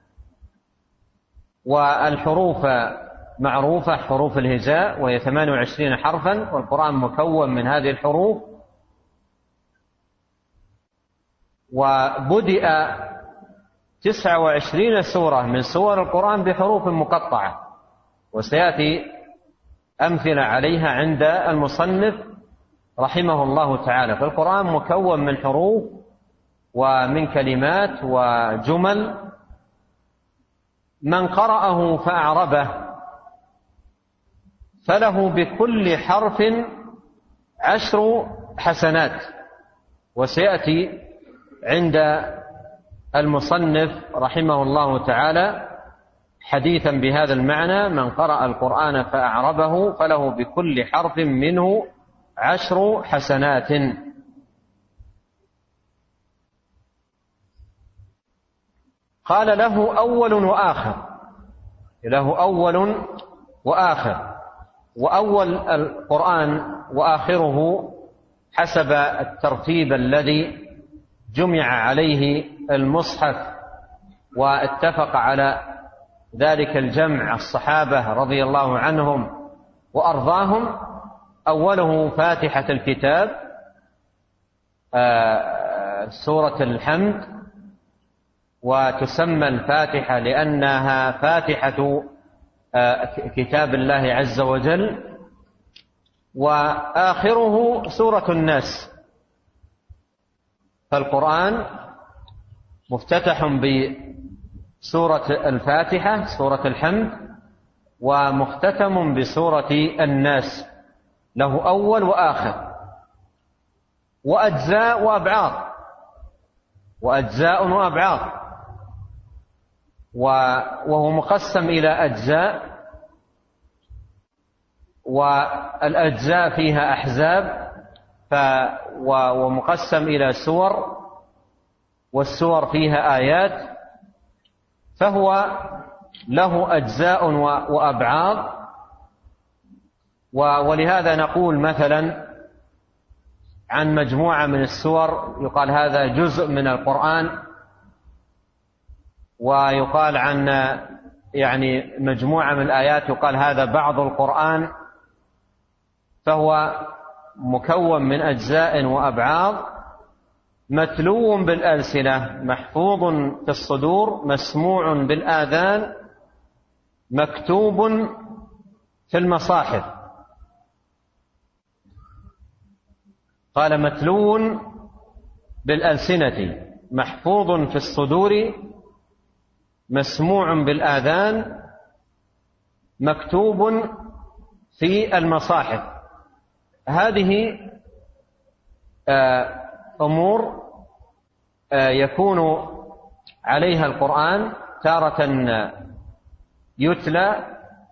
والحروف معروفة، حروف الهجاء، وهي ثمان وعشرين حرفا، والقرآن مكون من هذه الحروف. وبدأ تسعة وعشرين سورة من سور القرآن بحروف مقطعة، وسيأتي أمثلة عليها عند المصنف رحمه الله تعالى. فالقرآن مكون من حروف ومن كلمات وجمل. من قرأه فأعربه فله بكل حرف عشر حسنات. وسيأتي عند المصنف رحمه الله تعالى حديثا بهذا المعنى: من قرأ القرآن فأعربه فله بكل حرف منه عشر حسنات. قال: له أول وآخر. له أول وآخر. وأول القرآن وآخره حسب الترتيب الذي جمع عليه المصحف، واتفق على ذلك الجمع الصحابة رضي الله عنهم وأرضاهم. أوله فاتحة الكتاب، سورة الحمد، وتسمى الفاتحة لأنها فاتحة كتاب الله عز وجل. وآخره سورة الناس. فالقرآن مفتتح بسورة الفاتحة سورة الحمد، ومختتم بسورة الناس. له أول وآخر، وأجزاء وأبعاض، وأجزاء وأبعاض. وهو مقسم إلى أجزاء، والأجزاء فيها أحزاب، ومقسم إلى سور، والسور فيها آيات. فهو له أجزاء وأبعاض. ولهذا نقول مثلا عن مجموعة من السور يقال هذا جزء من القرآن، ويقال عن يعني مجموعة من الآيات يقال هذا بعض القرآن. فهو مكون من أجزاء وأبعاض، متلو بالألسنة، محفوظ في الصدور، مسموع بالآذان، مكتوب في المصاحف. قال متلو بالألسنة، محفوظ في الصدور، مسموع بالآذان، مكتوب في المصاحف. هذه أمور يكون عليها القرآن، تارة يتلى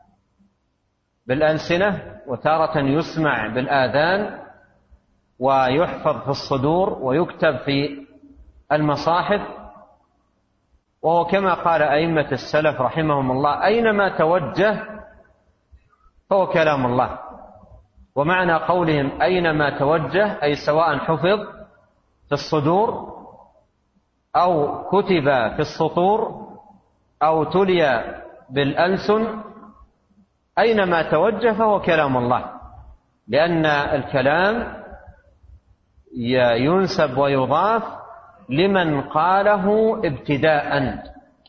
بالألسنة، وتارة يسمع بالآذان، ويحفظ في الصدور، ويكتب في المصاحف. وهو كما قال أئمة السلف رحمهم الله: أينما توجه فهو كلام الله. ومعنى قولهم أينما توجه أي سواء حفظ في الصدور أو كتب في السطور أو تلي بالألسن، أينما توجه فهو كلام الله، لأن الكلام ينسب ويضاف لمن قاله ابتداء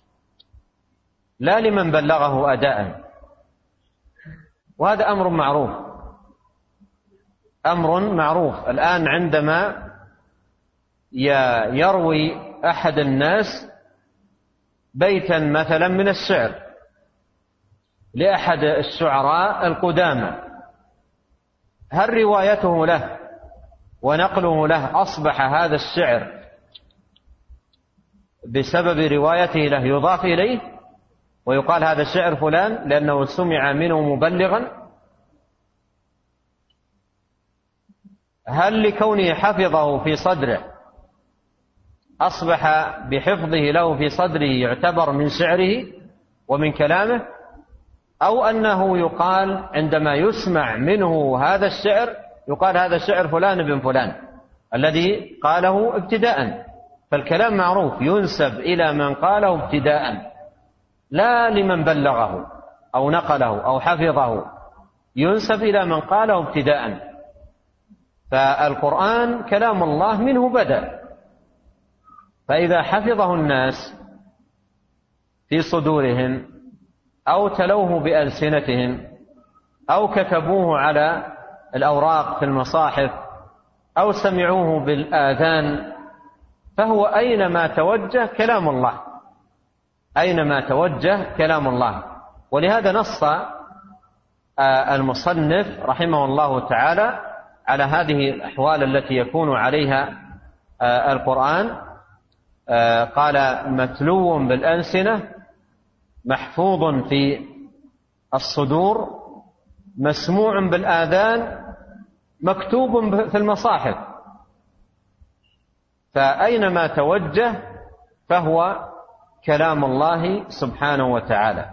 لا لمن بلغه أداء. وهذا أمر معروف، أمر معروف. الآن عندما يروي أحد الناس بيتا مثلا من الشعر لأحد الشعراء القدامى، هل روايته له ونقله له أصبح هذا الشعر بسبب روايته له يضاف إليه ويقال هذا شعر فلان لأنه سمع منه مبلغا؟ هل لكونه حفظه في صدره أصبح بحفظه له في صدره يعتبر من شعره ومن كلامه، أو أنه يقال عندما يسمع منه هذا الشعر يقال هذا شعر فلان بن فلان الذي قاله ابتداء؟ فالكلام معروف ينسب إلى من قاله ابتداء لا لمن بلغه أو نقله أو حفظه، ينسب إلى من قاله ابتداء. فالقرآن كلام الله منه بدأ، فإذا حفظه الناس في صدورهم أو تلوه بألسنتهم أو كتبوه على الأوراق في المصاحف أو سمعوه بالآذان فهو أينما توجه كلام الله، أينما توجه كلام الله. ولهذا نص المصنف رحمه الله تعالى على هذه الأحوال التي يكون عليها القرآن. قال متلو بالألسنة، محفوظ في الصدور، مسموع بالآذان، مكتوب في المصاحف. فأينما توجه فهو كلام الله سبحانه وتعالى.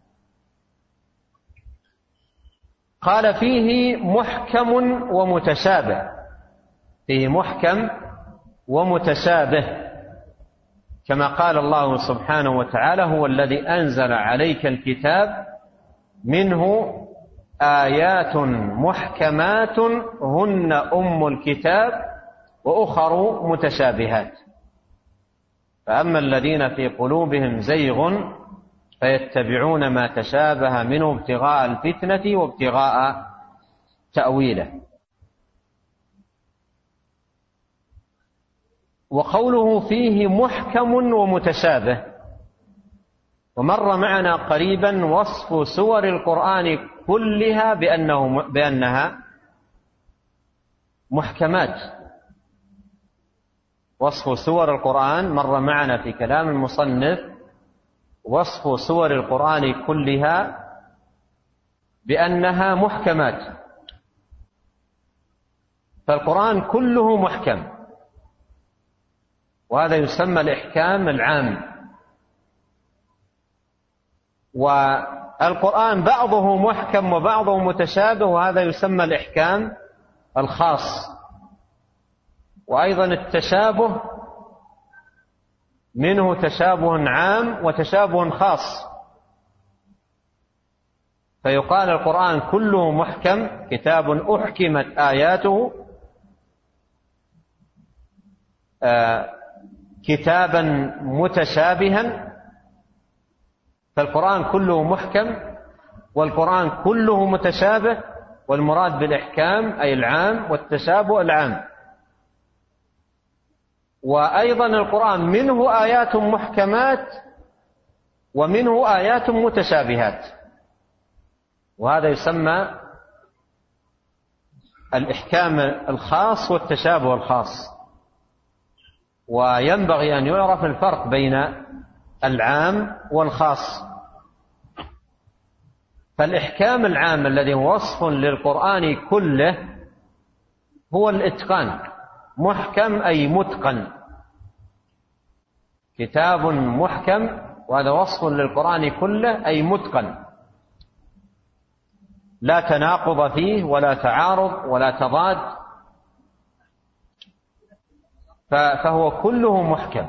قال فيه محكم ومتشابه، فيه محكم ومتشابه، كما قال الله سبحانه وتعالى: هو الذي أنزل عليك الكتاب منه آيات محكمات هن أم الكتاب وأخر متشابهات، فأما الذين في قلوبهم زيغ فيتبعون ما تشابه منه ابتغاء الفتنة وابتغاء تأويله. وقوله فيه محكم ومتشابه، ومر معنا قريبا وصف سور القرآن كلها بأنه بأنها محكمات. وصف سور القرآن مر معنا في كلام المصنف، وصف سور القرآن كلها بأنها محكمات. فالقرآن كله محكم، وهذا يسمى الإحكام العام. والقرآن بعضه محكم وبعضه متشابه، وهذا يسمى الإحكام الخاص. وأيضا التشابه منه تشابه عام وتشابه خاص، فيقال القرآن كله محكم، كتاب أحكمت آياته، آه كتابا متشابها، فالقرآن كله محكم والقرآن كله متشابه، والمراد بالإحكام أي العام والتشابه العام. وأيضا القرآن منه آيات محكمات ومنه آيات متشابهات، وهذا يسمى الإحكام الخاص والتشابه الخاص. وينبغي أن يعرف الفرق بين العام والخاص. فالإحكام العام الذي هو وصف للقرآن كله هو الإتقان، محكم أي متقن، كتاب محكم، وهذا وصف للقرآن كله أي متقن، لا تناقض فيه ولا تعارض ولا تضاد، فهو كله محكم.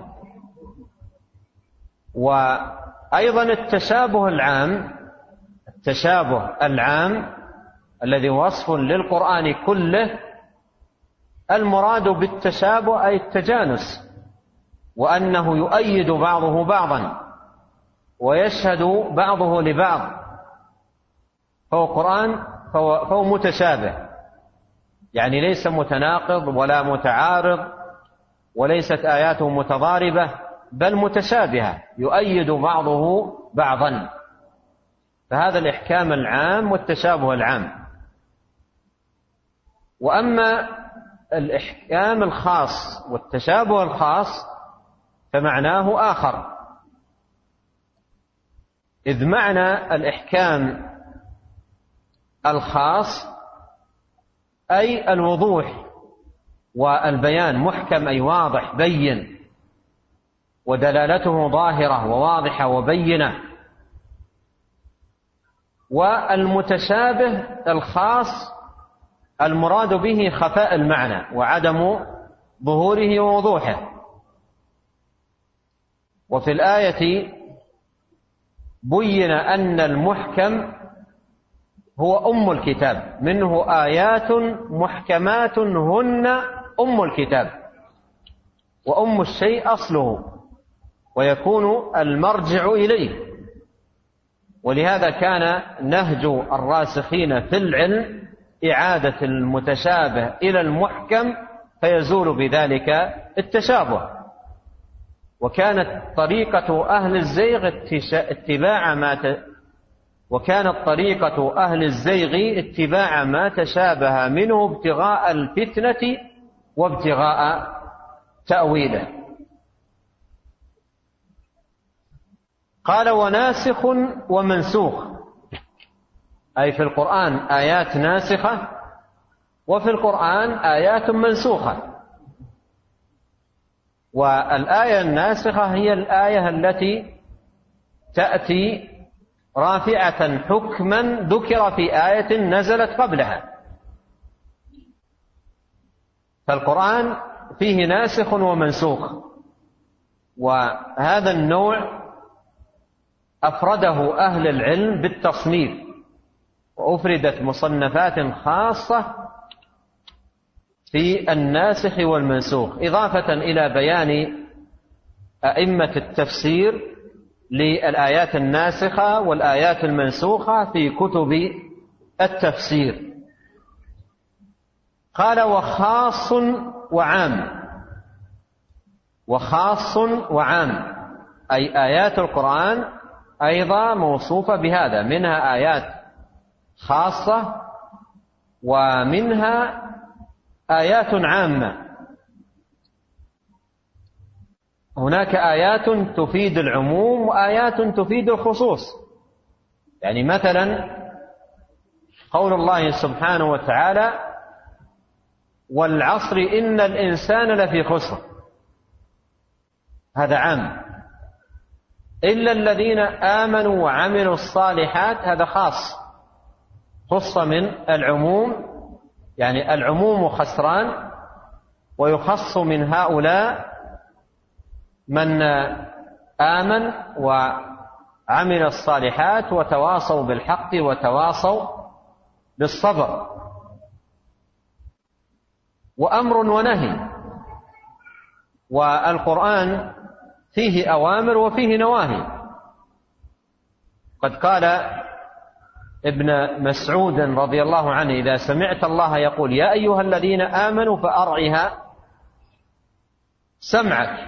وأيضا التشابه العام، التشابه العام الذي وصف للقرآن كله، المراد بالتشابه أي التجانس، وأنه يؤيد بعضه بعضا ويشهد بعضه لبعض، فهو قرآن فهو, فهو متشابه، يعني ليس متناقض ولا متعارض، وليست آياته متضاربة، بل متشابهة يؤيد بعضه بعضا. فهذا الإحكام العام والتشابه العام. وأما الإحكام الخاص والتشابه الخاص فمعناه آخر، إذ معنى الإحكام الخاص أي الوضوح والبيان، محكم أي واضح بين، ودلالته ظاهرة وواضحة وبينة. والمتشابه الخاص المراد به خفاء المعنى وعدم ظهوره ووضوحه. وفي الآية بين أن المحكم هو أم الكتاب، منه آيات محكمات هن أم الكتاب، وأم الشيء أصله ويكون المرجع إليه. ولهذا كان نهج الراسخين في العلم إعادة المتشابه إلى المحكم فيزول بذلك التشابه. وكانت طريقة أهل الزيغ اتباع ما ت... وكانت طريقة أهل الزيغ اتباع ما تشابه منه ابتغاء الفتنة وابتغاء تأويله. قال وناسخ ومنسوخ، أي في القرآن آيات ناسخة وفي القرآن آيات منسوخة. والآية الناسخة هي الآية التي تأتي رافعة حكما ذكر في آية نزلت قبلها. فالقرآن فيه ناسخ ومنسوخ، وهذا النوع أفرده أهل العلم بالتصنيف، وأفردت مصنفات خاصة في الناسخ والمنسوخ، إضافة إلى بيان أئمة التفسير للآيات الناسخة والآيات المنسوخة في كتب التفسير. قال وخاص وعام، وخاص وعام أي آيات القرآن أيضا موصوفة بهذا، منها آيات خاصة ومنها آيات عامة. هناك آيات تفيد العموم وآيات تفيد الخصوص. يعني مثلا قول الله سبحانه وتعالى والعصر إن الإنسان لفي خسر، هذا عام إلا الذين آمنوا وعملوا الصالحات، هذا خاص، خص من العموم، يعني العموم خسران، ويخص من هؤلاء من آمن وعمل الصالحات وتواصوا بالحق وتواصوا بالصبر. وأمر ونهي، والقرآن فيه أوامر وفيه نواهي. قد قال ابن مسعود رضي الله عنه: إذا سمعت الله يقول يا أيها الذين آمنوا فأرعها سمعك،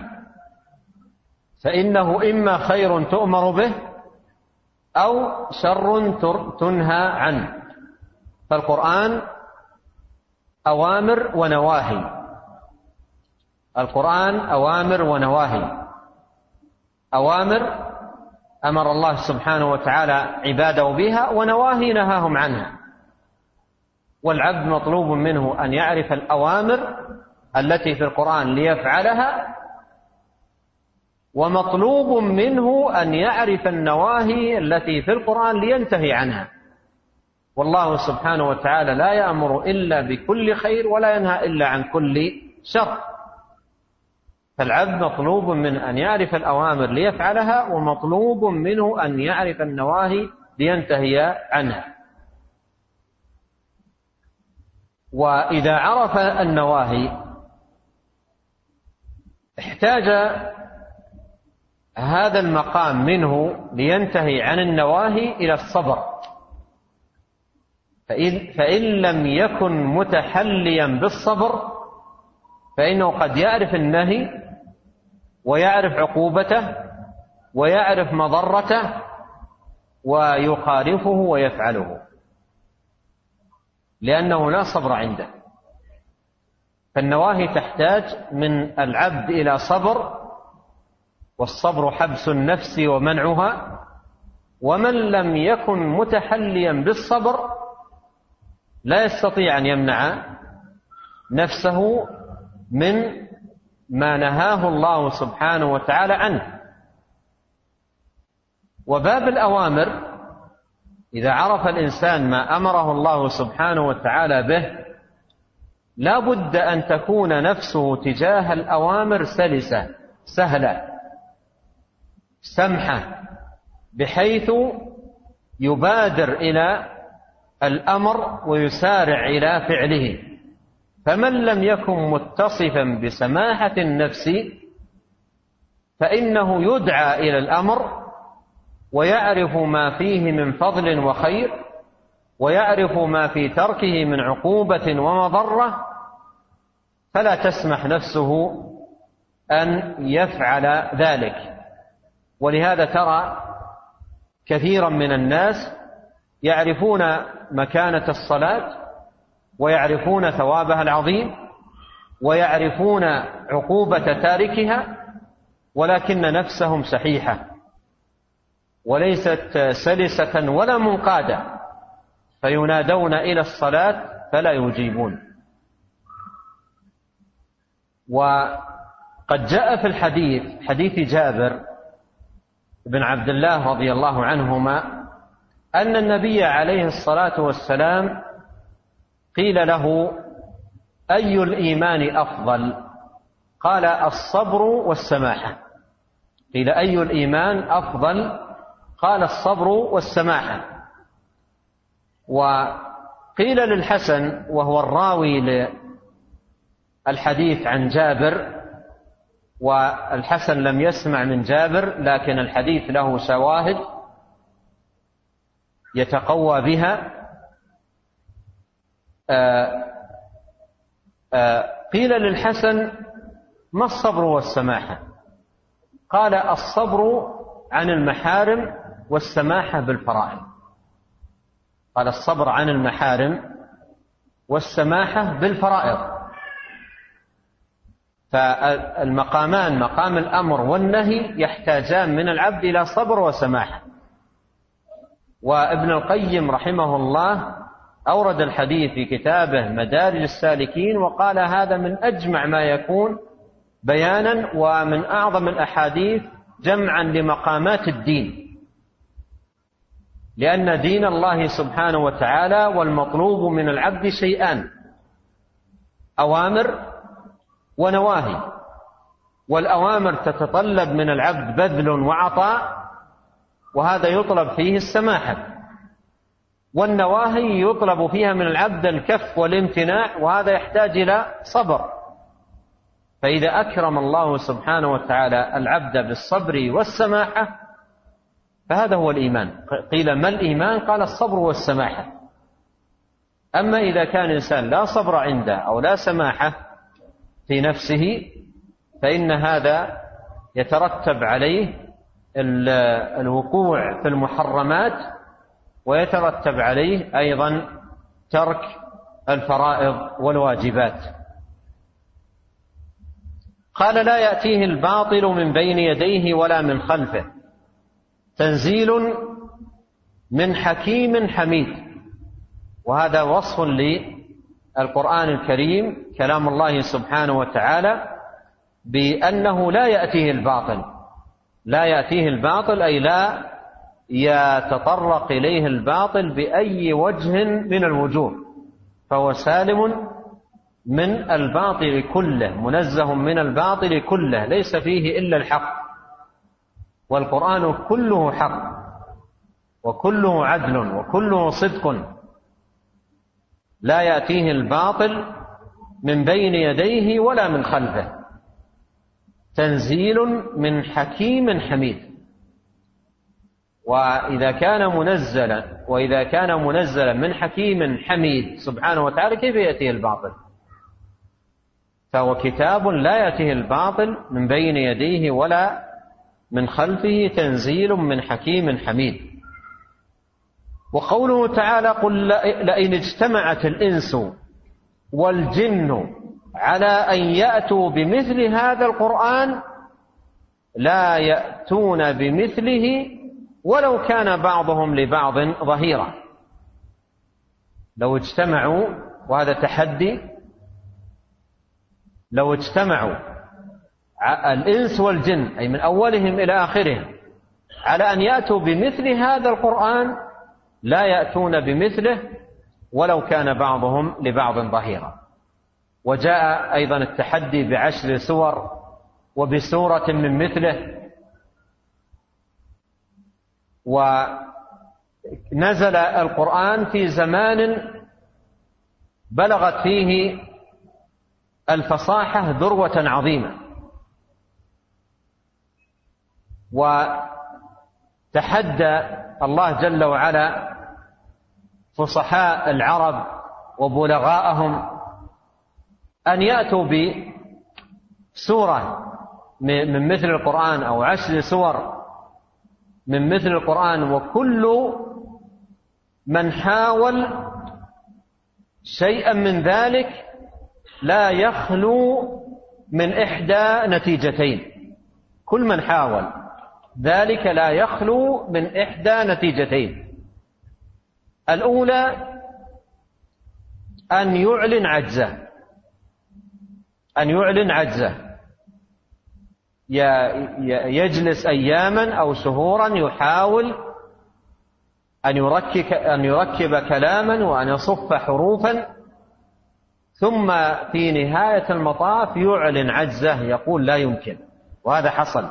فإنه إما خير تؤمر به أو شر تنهى عنه. فالقرآن أوامر ونواهي، القرآن أوامر ونواهي. أوامر أمر الله سبحانه وتعالى عباده بها، ونواهي نهاهم عنها. والعبد مطلوب منه أن يعرف الأوامر التي في القرآن ليفعلها، ومطلوب منه أن يعرف النواهي التي في القرآن لينتهي عنها. والله سبحانه وتعالى لا يأمر إلا بكل خير ولا ينهى إلا عن كل شر. فالعبد مطلوب من أن يعرف الأوامر ليفعلها، ومطلوب منه أن يعرف النواهي لينتهي عنها. وإذا عرف النواهي احتاج هذا المقام منه لينتهي عن النواهي إلى الصبر. فإن, فإن لم يكن متحليا بالصبر فإنه قد يعرف النهي ويعرف عقوبته ويعرف مضرته ويخالفه ويفعله، لأنه لا صبر عنده. فالنواهي تحتاج من العبد إلى صبر، والصبر حبس النفس ومنعها. ومن لم يكن متحليا بالصبر لا يستطيع أن يمنع نفسه من ما نهاه الله سبحانه وتعالى عنه. وباب الأوامر إذا عرف الإنسان ما أمره الله سبحانه وتعالى به لا بد أن تكون نفسه تجاه الأوامر سلسة سهلة سمحة، بحيث يبادر إلى الأمر ويسارع إلى فعله. فمن لم يكن متصفا بسماحة النفس فإنه يدعى إلى الأمر ويعرف ما فيه من فضل وخير، ويعرف ما في تركه من عقوبة ومضرة، فلا تسمح نفسه أن يفعل ذلك. ولهذا ترى كثيرا من الناس يعرفون مكانة الصلاة ويعرفون ثوابها العظيم ويعرفون عقوبة تاركها، ولكن نفسهم سحيحة وليست سلسة ولا منقادة، فينادون إلى الصلاة فلا يجيبون. وقد جاء في الحديث حديث جابر بن عبد الله رضي الله عنهما أن النبي عليه الصلاة والسلام قيل له: أي الإيمان أفضل؟ قال: الصبر والسماحة. قيل: أي الإيمان أفضل؟ قال: الصبر والسماحة. وقيل للحسن وهو الراوي للحديث عن جابر، والحسن لم يسمع من جابر لكن الحديث له شواهد يتقوى بها، آآ آآ قيل للحسن: ما الصبر والسماحة؟ قال: الصبر عن المحارم والسماحة بالفرائض. قال: الصبر عن المحارم والسماحة بالفرائض. فالمقامان مقام الأمر والنهي يحتاجان من العبد إلى صبر وسماحة. وابن القيم رحمه الله أورد الحديث في كتابه مدارج السالكين، وقال: هذا من أجمع ما يكون بيانا ومن أعظم الأحاديث جمعا لمقامات الدين، لأن دين الله سبحانه وتعالى والمطلوب من العبد شيئان: أوامر ونواهي. والأوامر تتطلب من العبد بذل وعطاء، وهذا يطلب فيه السماحة، والنواهي يطلب فيها من العبد الكف والامتناع، وهذا يحتاج إلى صبر. فإذا أكرم الله سبحانه وتعالى العبد بالصبر والسماحة فهذا هو الإيمان. قيل ما الإيمان؟ قال الصبر والسماحة. أما إذا كان الإنسان لا صبر عنده أو لا سماحة في نفسه فإن هذا يترتب عليه الوقوع في المحرمات، ويترتب عليه أيضا ترك الفرائض والواجبات. قال: لا يأتيه الباطل من بين يديه ولا من خلفه، تنزيل من حكيم حميد. وهذا وصف للقرآن الكريم كلام الله سبحانه وتعالى بأنه لا يأتيه الباطل. لا يأتيه الباطل أي لا يتطرق إليه الباطل بأي وجه من الوجوه، فهو سالم من الباطل كله، منزه من الباطل كله، ليس فيه إلا الحق. والقرآن كله حق وكله عدل وكله صدق. لا يأتيه الباطل من بين يديه ولا من خلفه، تنزيل من حكيم حميد. وإذا كان منزلا وإذا كان منزلا من حكيم حميد سبحانه وتعالى كيف يأتيه الباطل؟ فهو كتاب لا يأتيه الباطل من بين يديه ولا من خلفه، تنزيل من حكيم حميد. وقوله تعالى: قل لئن اجتمعت الإنس والجن على أن يأتوا بمثل هذا القرآن لا يأتون بمثله ولو كان بعضهم لبعض ظهيرا. لو اجتمعوا، وهذا تحدي، لو اجتمعوا الإنس والجن أي من أولهم إلى آخرهم على أن يأتوا بمثل هذا القرآن لا يأتون بمثله ولو كان بعضهم لبعض ظهيرا. وجاء أيضا التحدي بعشر سور وبسورة من مثله. ونزل القرآن في زمان بلغت فيه الفصاحة ذروة عظيمة، وتحدى الله جل وعلا فصحاء العرب وبلغاءهم أن يأتوا بسورة من مثل القرآن أو عشر سور من مثل القرآن، وكل من حاول شيئا من ذلك لا يخلو من إحدى نتيجتين. كل من حاول ذلك لا يخلو من إحدى نتيجتين: الأولى أن يعلن عجزه أن يعلن عجزه يجلس أياما أو شهورا يحاول أن يركب, أن يركب كلاما وأن يصف حروفا، ثم في نهاية المطاف يعلن عجزه يقول لا يمكن. وهذا حصل.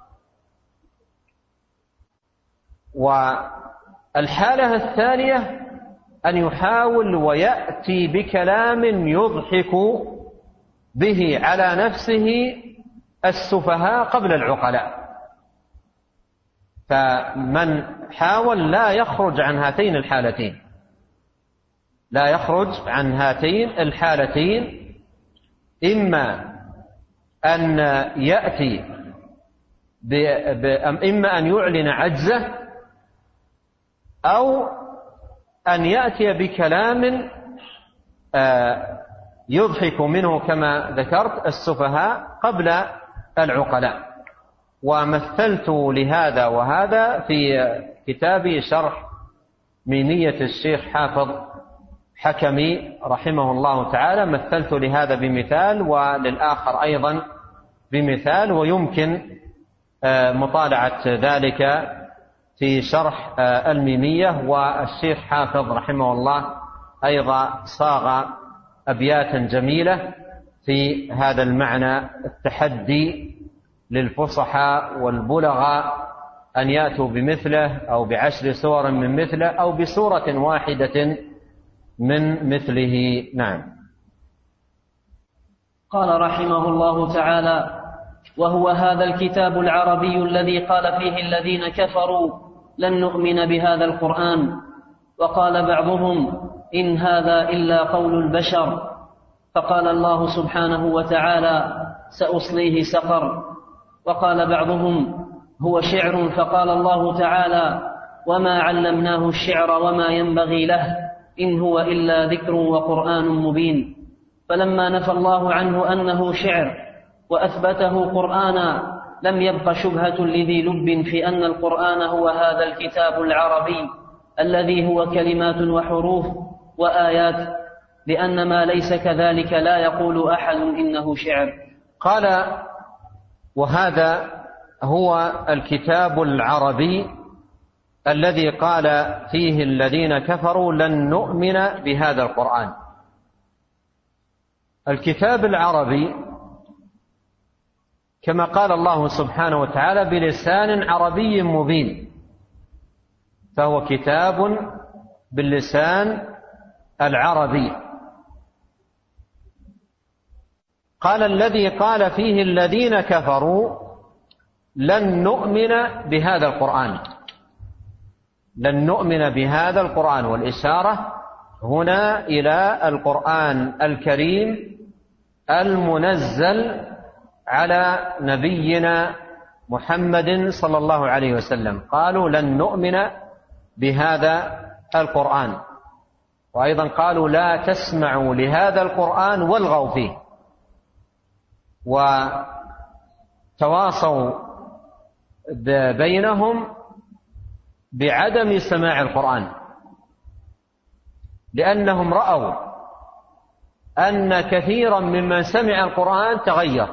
والحالة الثانية أن يحاول ويأتي بكلام يضحك به على نفسه السفهاء قبل العقلاء. فمن حاول لا يخرج عن هاتين الحالتين لا يخرج عن هاتين الحالتين إما أن يأتي إما أن يعلن عجزه أو أن يأتي بكلام يضحك منه كما ذكرت السفهاء قبل العقلاء. ومثلت لهذا وهذا في كتابي شرح ميمية الشيخ حافظ حكمي رحمه الله تعالى، مثلت لهذا بمثال وللآخر أيضا بمثال، ويمكن مطالعة ذلك في شرح الميمية. والشيخ حافظ رحمه الله أيضا صاغ أبياتا جميلة في هذا المعنى، التحدي للفصحاء والبلغاء أن يأتوا بمثله أو بعشر سور من مثله أو بسورة واحدة من مثله. نعم. قال رحمه الله تعالى: وهو هذا الكتاب العربي الذي قال فيه الذين كفروا لن نؤمن بهذا القرآن. وقال بعضهم إن هذا إلا قول البشر. فقال الله سبحانه وتعالى: سأصليه سقر. وقال بعضهم هو شعر. فقال الله تعالى: وما علمناه الشعر وما ينبغي له إن هو إلا ذكر وقرآن مبين. فلما نفى الله عنه أنه شعر وأثبته قرآنا لم يبق شبهة لذي لب في أن القرآن هو هذا الكتاب العربي الذي هو كلمات وحروف وآيات، لأن ما ليس كذلك لا يقول أحد إنه شعر. قال: وهذا هو الكتاب العربي الذي قال فيه الذين كفروا لن نؤمن بهذا القرآن. الكتاب العربي كما قال الله سبحانه وتعالى بلسان عربي مبين، فهو كتاب باللسان العربي. قال الذي قال فيه الذين كفروا لن نؤمن بهذا القرآن، لن نؤمن بهذا القرآن، والإشارة هنا إلى القرآن الكريم المنزل على نبينا محمد صلى الله عليه وسلم. قالوا لن نؤمن بهذا القرآن. وأيضا قالوا لا تسمعوا لهذا القرآن والغوا فيه، وتواصوا بينهم بعدم سماع القرآن، لأنهم رأوا أن كثيرا ممن سمع القرآن تغير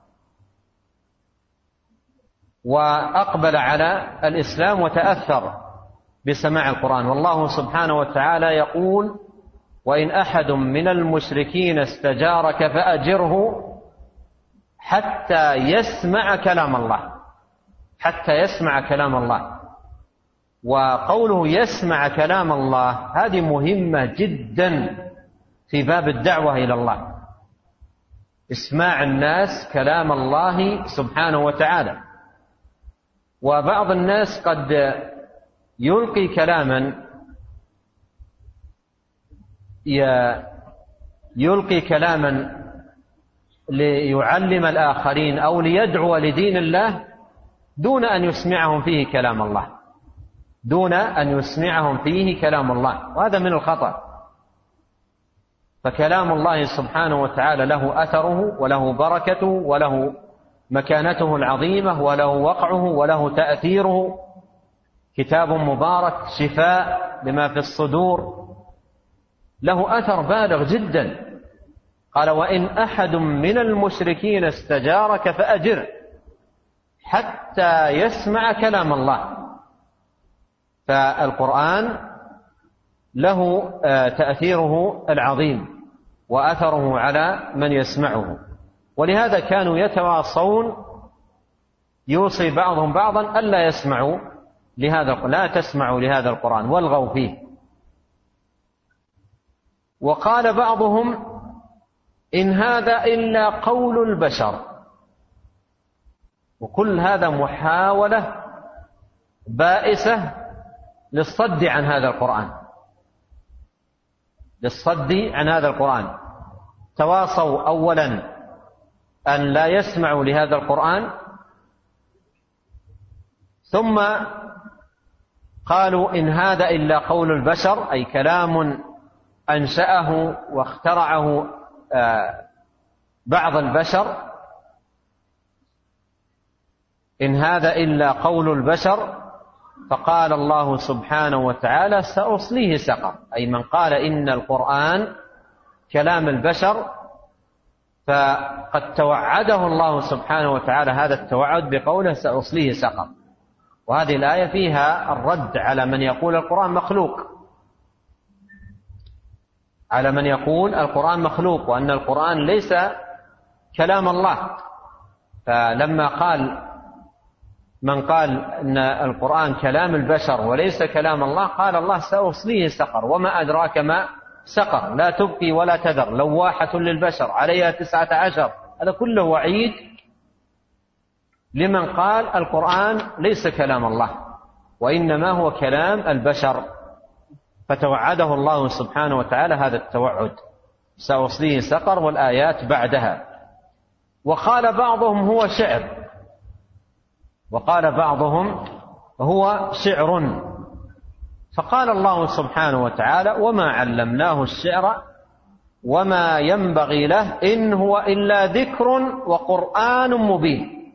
وأقبل على الإسلام وتأثر بسماع القرآن. والله سبحانه وتعالى يقول: وإن أحد من المشركين استجارك فأجره حتى يسمع كلام الله، حتى يسمع كلام الله. وقوله يسمع كلام الله هذه مهمة جدا في باب الدعوة إلى الله، اسماع الناس كلام الله سبحانه وتعالى. وبعض الناس قد يلقي كلاما يلقي كلاما ليعلم الآخرين أو ليدعو لدين الله دون أن يسمعهم فيه كلام الله، دون أن يسمعهم فيه كلام الله، وهذا من الخطأ. فكلام الله سبحانه وتعالى له أثره وله بركته وله مكانته العظيمة وله وقعه وله تأثيره. كتاب مبارك شفاء لما في الصدور، له أثر بالغ جدا. قال: وإن أحد من المشركين استجارك فأجره حتى يسمع كلام الله. فالقرآن له تأثيره العظيم وأثره على من يسمعه، ولهذا كانوا يتواصون، يوصي بعضهم بعضا ألا يسمعوا لهذا، لا تسمعوا لهذا القرآن والغوا فيه. وقال بعضهم إن هذا إلا قول البشر. وكل هذا محاولة بائسة للصد عن هذا القرآن، للصد عن هذا القرآن. تواصوا أولا أن لا يسمعوا لهذا القرآن، ثم قالوا إن هذا إلا قول البشر، أي كلام أنشأه واخترعه بعض البشر. إن هذا إلا قول البشر. فقال الله سبحانه وتعالى: سأصليه سقر. أي من قال إن القرآن كلام البشر فقد توعده الله سبحانه وتعالى هذا التوعد بقوله سأصليه سقر. وهذه الآية فيها الرد على من يقول القرآن مخلوق، على من يقول القرآن مخلوق وأن القرآن ليس كلام الله. فلما قال من قال أن القرآن كلام البشر وليس كلام الله، قال الله سأصليه سقر وما أدراك ما سقر لا تبقي ولا تذر لواحة للبشر عليها تسعة عشر. هذا كله وعيد لمن قال القرآن ليس كلام الله وإنما هو كلام البشر. فتوعده الله سبحانه وتعالى هذا التوعد سأصليه سقر والآيات بعدها. وقال بعضهم هو شعر، وقال بعضهم هو شعر. فقال الله سبحانه وتعالى وما علمناه الشعر وما ينبغي له إن هو إلا ذكر وقرآن مبين.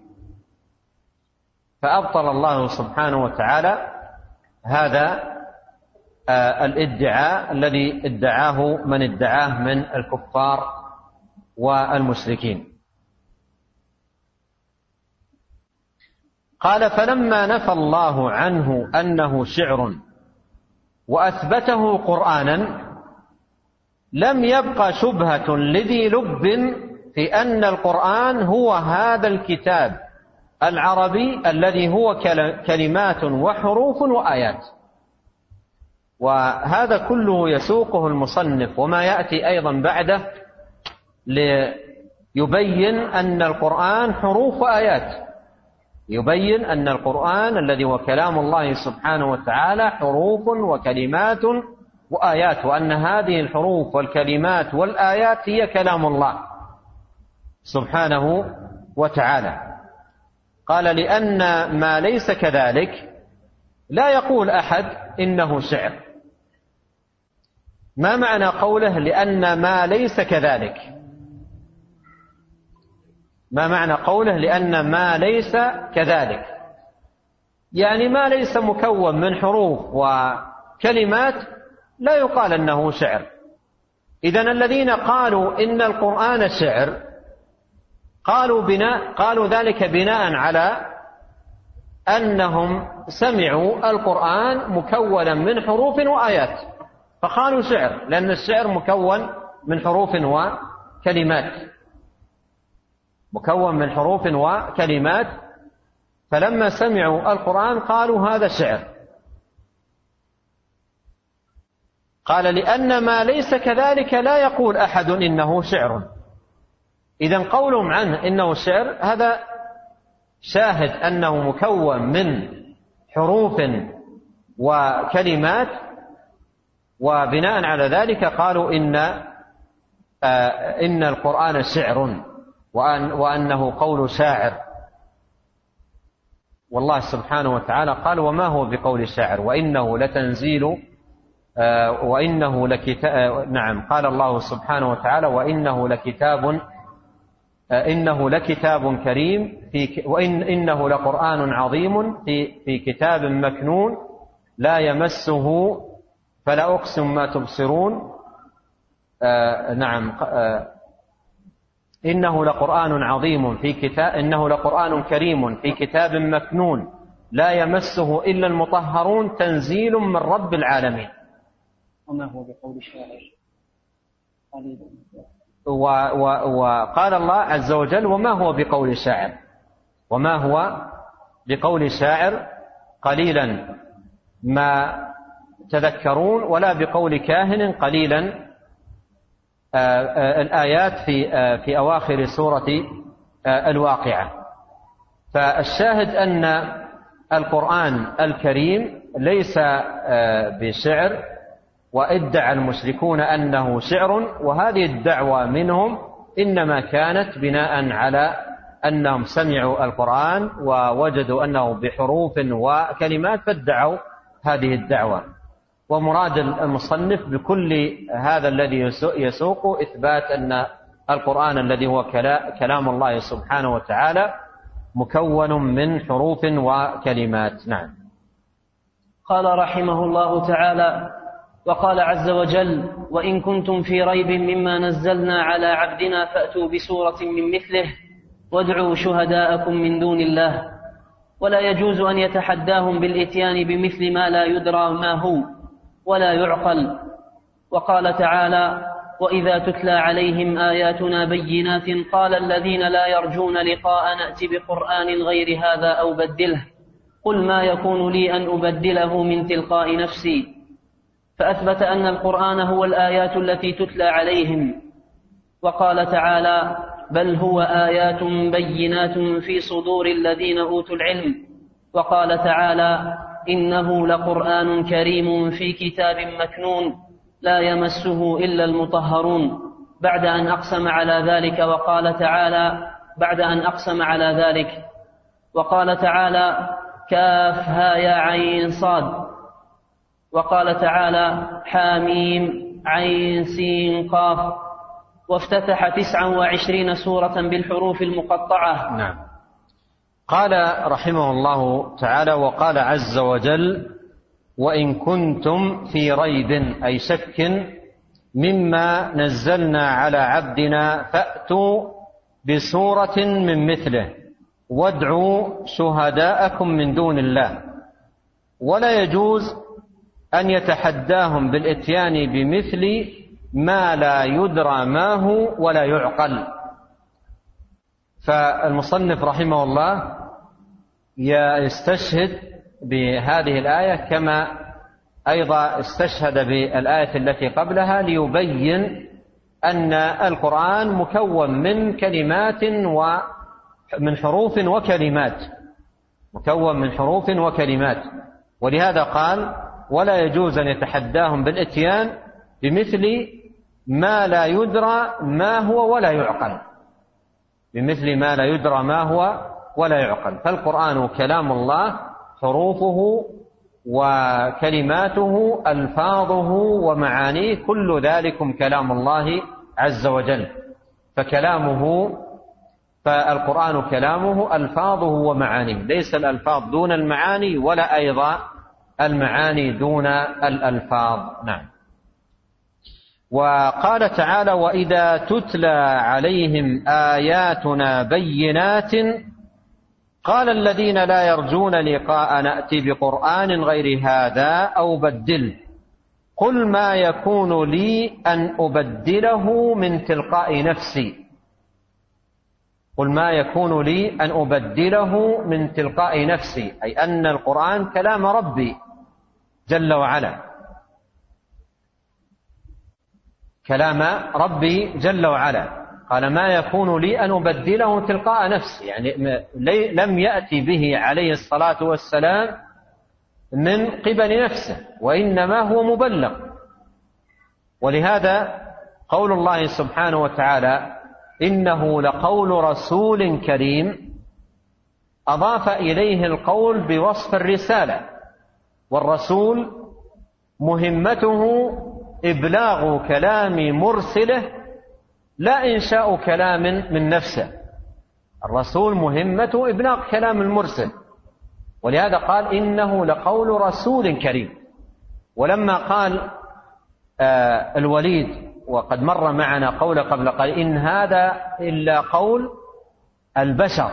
فأبطل الله سبحانه وتعالى هذا الادعاء الذي ادعاه من ادعاه من الكفار والمشركين. قال فلما نفى الله عنه أنه شعر وأثبته قرآنا لم يبق شبهة لذي لب في أن القرآن هو هذا الكتاب العربي الذي هو كلمات وحروف وآيات. وهذا كله يسوقه المصنف وما يأتي أيضا بعده ليبين أن القرآن حروف وآيات، يبين أن القرآن الذي هو كلام الله سبحانه وتعالى حروف وكلمات وآيات، وأن هذه الحروف والكلمات والآيات هي كلام الله سبحانه وتعالى. قال لأن ما ليس كذلك لا يقول أحد إنه شعر. ما معنى قوله لأن ما ليس كذلك؟ ما معنى قوله لأن ما ليس كذلك؟ يعني ما ليس مكون من حروف وكلمات لا يقال أنه شعر. إذن الذين قالوا إن القرآن شعر قالوا بناء قالوا ذلك بناء على أنهم سمعوا القرآن مكونا من حروف وآيات فقالوا شعر، لأن الشعر مكون من حروف وكلمات، مكون من حروف وكلمات، فلما سمعوا القرآن قالوا هذا شعر. قال لأن ما ليس كذلك لا يقول أحد إنه شعر. إذن قولهم عنه إنه شعر هذا شاهد أنه مكون من حروف وكلمات، وبناء على ذلك قالوا إن آه إن القرآن شعر وأن وأنه قول شاعر. والله سبحانه وتعالى قال وما هو بقول شاعر وإنه لتنزيل آه وإنه لكتاب. نعم، قال الله سبحانه وتعالى وإنه لكتاب آه إنه لكتاب كريم في وإن إنه لقرآن عظيم في في كتاب مكنون لا يمسه فلا أقسم ما تبصرون. آه نعم آه إنه لقرآن عظيم في كتاب إنه لقرآن كريم في كتاب مكنون لا يمسه إلا المطهرون تنزيل من رب العالمين. وما هو بقول شاعر. وقال الله عز وجل وما هو بقول شاعر، وما هو بقول شاعر قليلا ما تذكرون ولا بقول كاهن قليلا. آآ آآ الآيات في في أواخر سورة الواقعة. فالشاهد أن القرآن الكريم ليس بشعر، وادعى المشركون أنه شعر، وهذه الدعوة منهم إنما كانت بناء على أنهم سمعوا القرآن ووجدوا أنه بحروف وكلمات فادعوا هذه الدعوة. ومراد المصنف بكل هذا الذي يسوق إثبات أن القرآن الذي هو كلام الله سبحانه وتعالى مكون من حروف وكلمات. نعم. قال رحمه الله تعالى وقال عز وجل: وإن كنتم في ريب مما نزلنا على عبدنا فأتوا بسورة من مثله وادعوا شهداءكم من دون الله. ولا يجوز أن يتحداهم بالإتيان بمثل ما لا يدرى ما هو ولا يعقل. وقال تعالى: وإذا تتلى عليهم آياتنا بينات قال الذين لا يرجون لقاء نأت بقرآن غير هذا أو بدله قل ما يكون لي أن أبدله من تلقاء نفسي. فأثبت أن القرآن هو الآيات التي تتلى عليهم. وقال تعالى: بل هو آيات بينات في صدور الذين أوتوا العلم. وقال تعالى: إنه لقرآن كريم في كتاب مكنون لا يمسه إلا المطهرون، بعد أن أقسم على ذلك. وقال تعالى بعد أن أقسم على ذلك وقال تعالى: كافها يا عين صاد. وقال تعالى: حاميم عين سين قاف. وافتتح تسعا وعشرين سورة بالحروف المقطعة. نعم. قال رحمه الله تعالى: وقال عز وجل: وإن كنتم في ريب أي شك مما نزلنا على عبدنا فأتوا بسورة من مثله وادعوا شهداءكم من دون الله. ولا يجوز أن يتحداهم بالإتيان بمثل ما لا يدرى ما هو ولا يعقل. فالمصنف رحمه الله يستشهد بهذه الآية كما أيضا استشهد بالآية التي قبلها ليبين أن القرآن مكون من كلمات ومن حروف وكلمات مكون من حروف وكلمات ولهذا قال: ولا يجوز أن يتحداهم بالإتيان بمثل ما لا يدرى ما هو ولا يعقل بمثل ما لا يدرى ما هو ولا يعقل. فالقرآن كلام الله، حروفه وكلماته، ألفاظه ومعانيه، كل ذلكم كلام الله عز وجل. فكلامه فالقرآن كلامه ألفاظه ومعانيه، ليس الألفاظ دون المعاني ولا أيضا المعاني دون الألفاظ. نعم. وقال تعالى: وإذا تتلى عليهم آياتنا بينات قال الذين لا يرجون لقاء نأتي بقرآن غير هذا أو بدله قل ما يكون لي أن أبدله من تلقاء نفسي قل ما يكون لي أن أبدله من تلقاء نفسي أي أن القرآن كلام ربي جل وعلا، كلام ربي جل وعلا. قال: ما يكون لي أن أبدله تلقاء نفسي، يعني لم يأتي به عليه الصلاة والسلام من قبل نفسه، وإنما هو مبلغ. ولهذا قول الله سبحانه وتعالى: إنه لقول رسول كريم، أضاف إليه القول بوصف الرسالة، والرسول مهمته إبلاغ كلام مرسله لا إنشاء كلام من نفسه. الرسول مهمته إبلاغ كلام المرسل، ولهذا قال: إنه لقول رسول كريم. ولما قال آه الوليد، وقد مر معنا قول قبل، قال: إن هذا إلا قول البشر،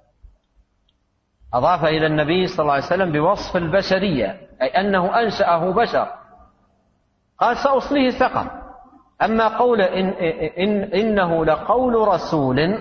أضاف إلى النبي صلى الله عليه وسلم بوصف البشرية، أي أنه أنشأه بشر. قال: سأصليه سقر. أما قول إن إن إنه لقول رسول،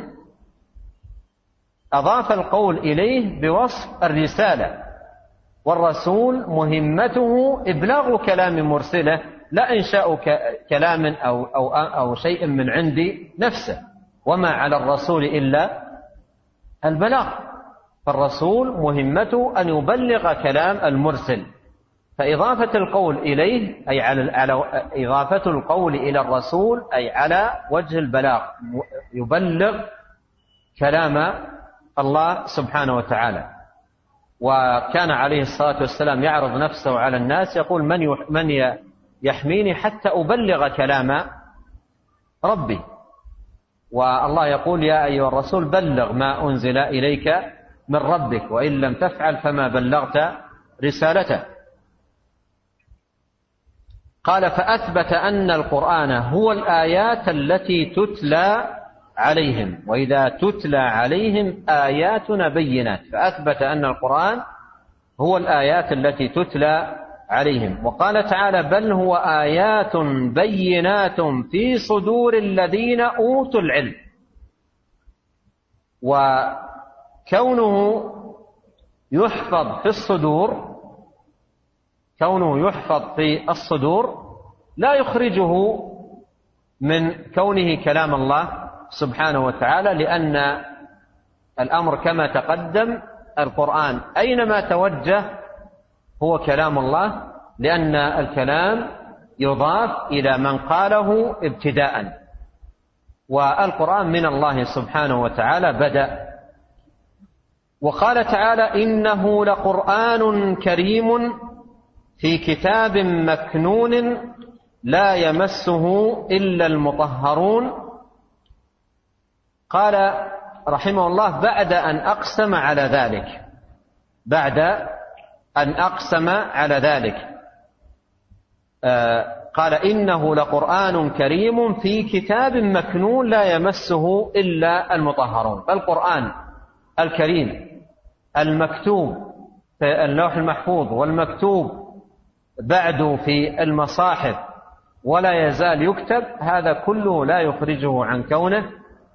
أضاف القول إليه بوصف الرسالة، والرسول مهمته إبلاغ كلام مرسله لا إنشاء كلام أو, أو, أو شيء من عند نفسه، وما على الرسول إلا البلاغ. فالرسول مهمته أن يبلغ كلام المرسل، فإضافة القول إليه أي على, على إضافة القول إلى الرسول أي على وجه البلاغ، يبلغ كلام الله سبحانه وتعالى. وكان عليه الصلاة والسلام يعرض نفسه على الناس يقول: من من يحميني حتى أبلغ كلام ربي. والله يقول: يا أيها الرسول بلغ ما أنزل إليك من ربك، وإن لم تفعل فما بلغت رسالته. قال فأثبت أن القرآن هو الآيات التي تتلى عليهم، وإذا تتلى عليهم آياتنا بينات، فأثبت أن القرآن هو الآيات التي تتلى عليهم. وقال تعالى بل هو آيات بينات في صدور الذين أوتوا العلم. وكونه يحفظ في الصدور كونه يحفظ في الصدور لا يخرجه من كونه كلام الله سبحانه وتعالى، لأن الأمر كما تقدم القرآن أينما توجه هو كلام الله، لأن الكلام يضاف إلى من قاله ابتداء، والقرآن من الله سبحانه وتعالى بدأ. وقال تعالى إنه لقرآن كريم في كتاب مكنون لا يمسه إلا المطهرون. قال رحمه الله بعد أن أقسم على ذلك بعد أن أقسم على ذلك آه قال إنه لقرآن كريم في كتاب مكنون لا يمسه إلا المطهرون. القرآن الكريم المكتوب في اللوح المحفوظ والمكتوب بعد في المصاحف ولا يزال يكتب، هذا كله لا يخرجه عن كونه